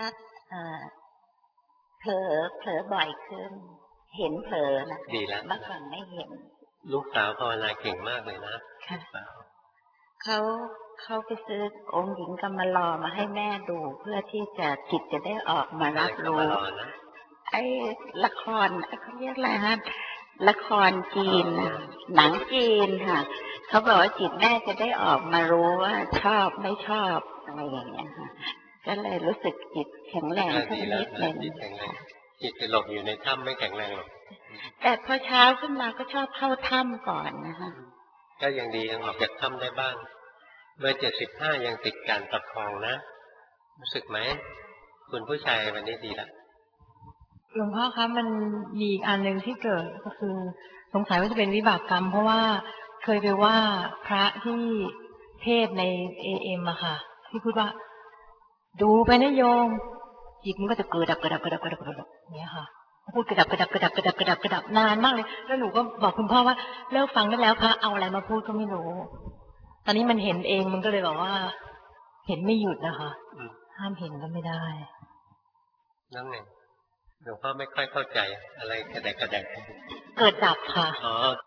เผลอเผลอบ่อยขึ้นเห็นเผลอนะดีแล้วเมื่อก่อนไม่เห็นลูกสาวภาวนาเก่งมากเลยนะค่ะเขาเขาไปซื้อองค์หญิงกำมะลอมาให้แม่ดูเพื่อที่จะจิตจะได้ออกมารับรู้ไอ้ละครเขาเรียกอะไรฮะละครจีนหนังจีนค่ะเขาบอกว่าจิตแม่จะได้ออกมารู้ว่าชอบไม่ชอบอะไรอย่างเงี้ยค่ะก็เลยรู้สึกจิตแข็งแรงขึ้นนิดหนึ่งจิตแข็งแรงจิตไปหลบอยู่ในถ้ำไม่แข็งแรงหรอกแต่พอเช้าขึ้นมาก็ชอบเข้าถ้ำก่อนนะคะก็ยังดียังออกจากถ้ำได้บ้างเบอร์เจ็ดสิบห้ายังติดการประคองนะรู้สึกไหมคุณผู้ชายวันนี้ดีละหลวงพ่อคะมันมีอีกอันหนึ่งที่เกิดก็คือสงสัยว่าจะเป็นวิบากกรรมเพราะว่าเคยไปว่าพระที่เทศในเอเอ็มอะค่ะที่พูดว่าดูไปนะโยมจิตมันก็จะเกิดดับกระดับกระดับกระดับกระดับเนี่ยค่ะพูดกระดับกระดับกระดับกระดับกระดับกระดับนานมากเลยแล้วหนูก็บอกคุณพ่อว่าเลิกฟังได้แล้วพระเอาอะไรมาพูดก็ไม่รู้ตอนนี้มันเห็นเองมันก็เลยบอกว่าเห็นไม่หยุดนะคะห้ามเห็นก็ไม่ได้นั่นไงหลวงพ่อไม่ค่อยเข้าใจอะไรกระแดกกระแดกเกิดดับค่ะอ๋อ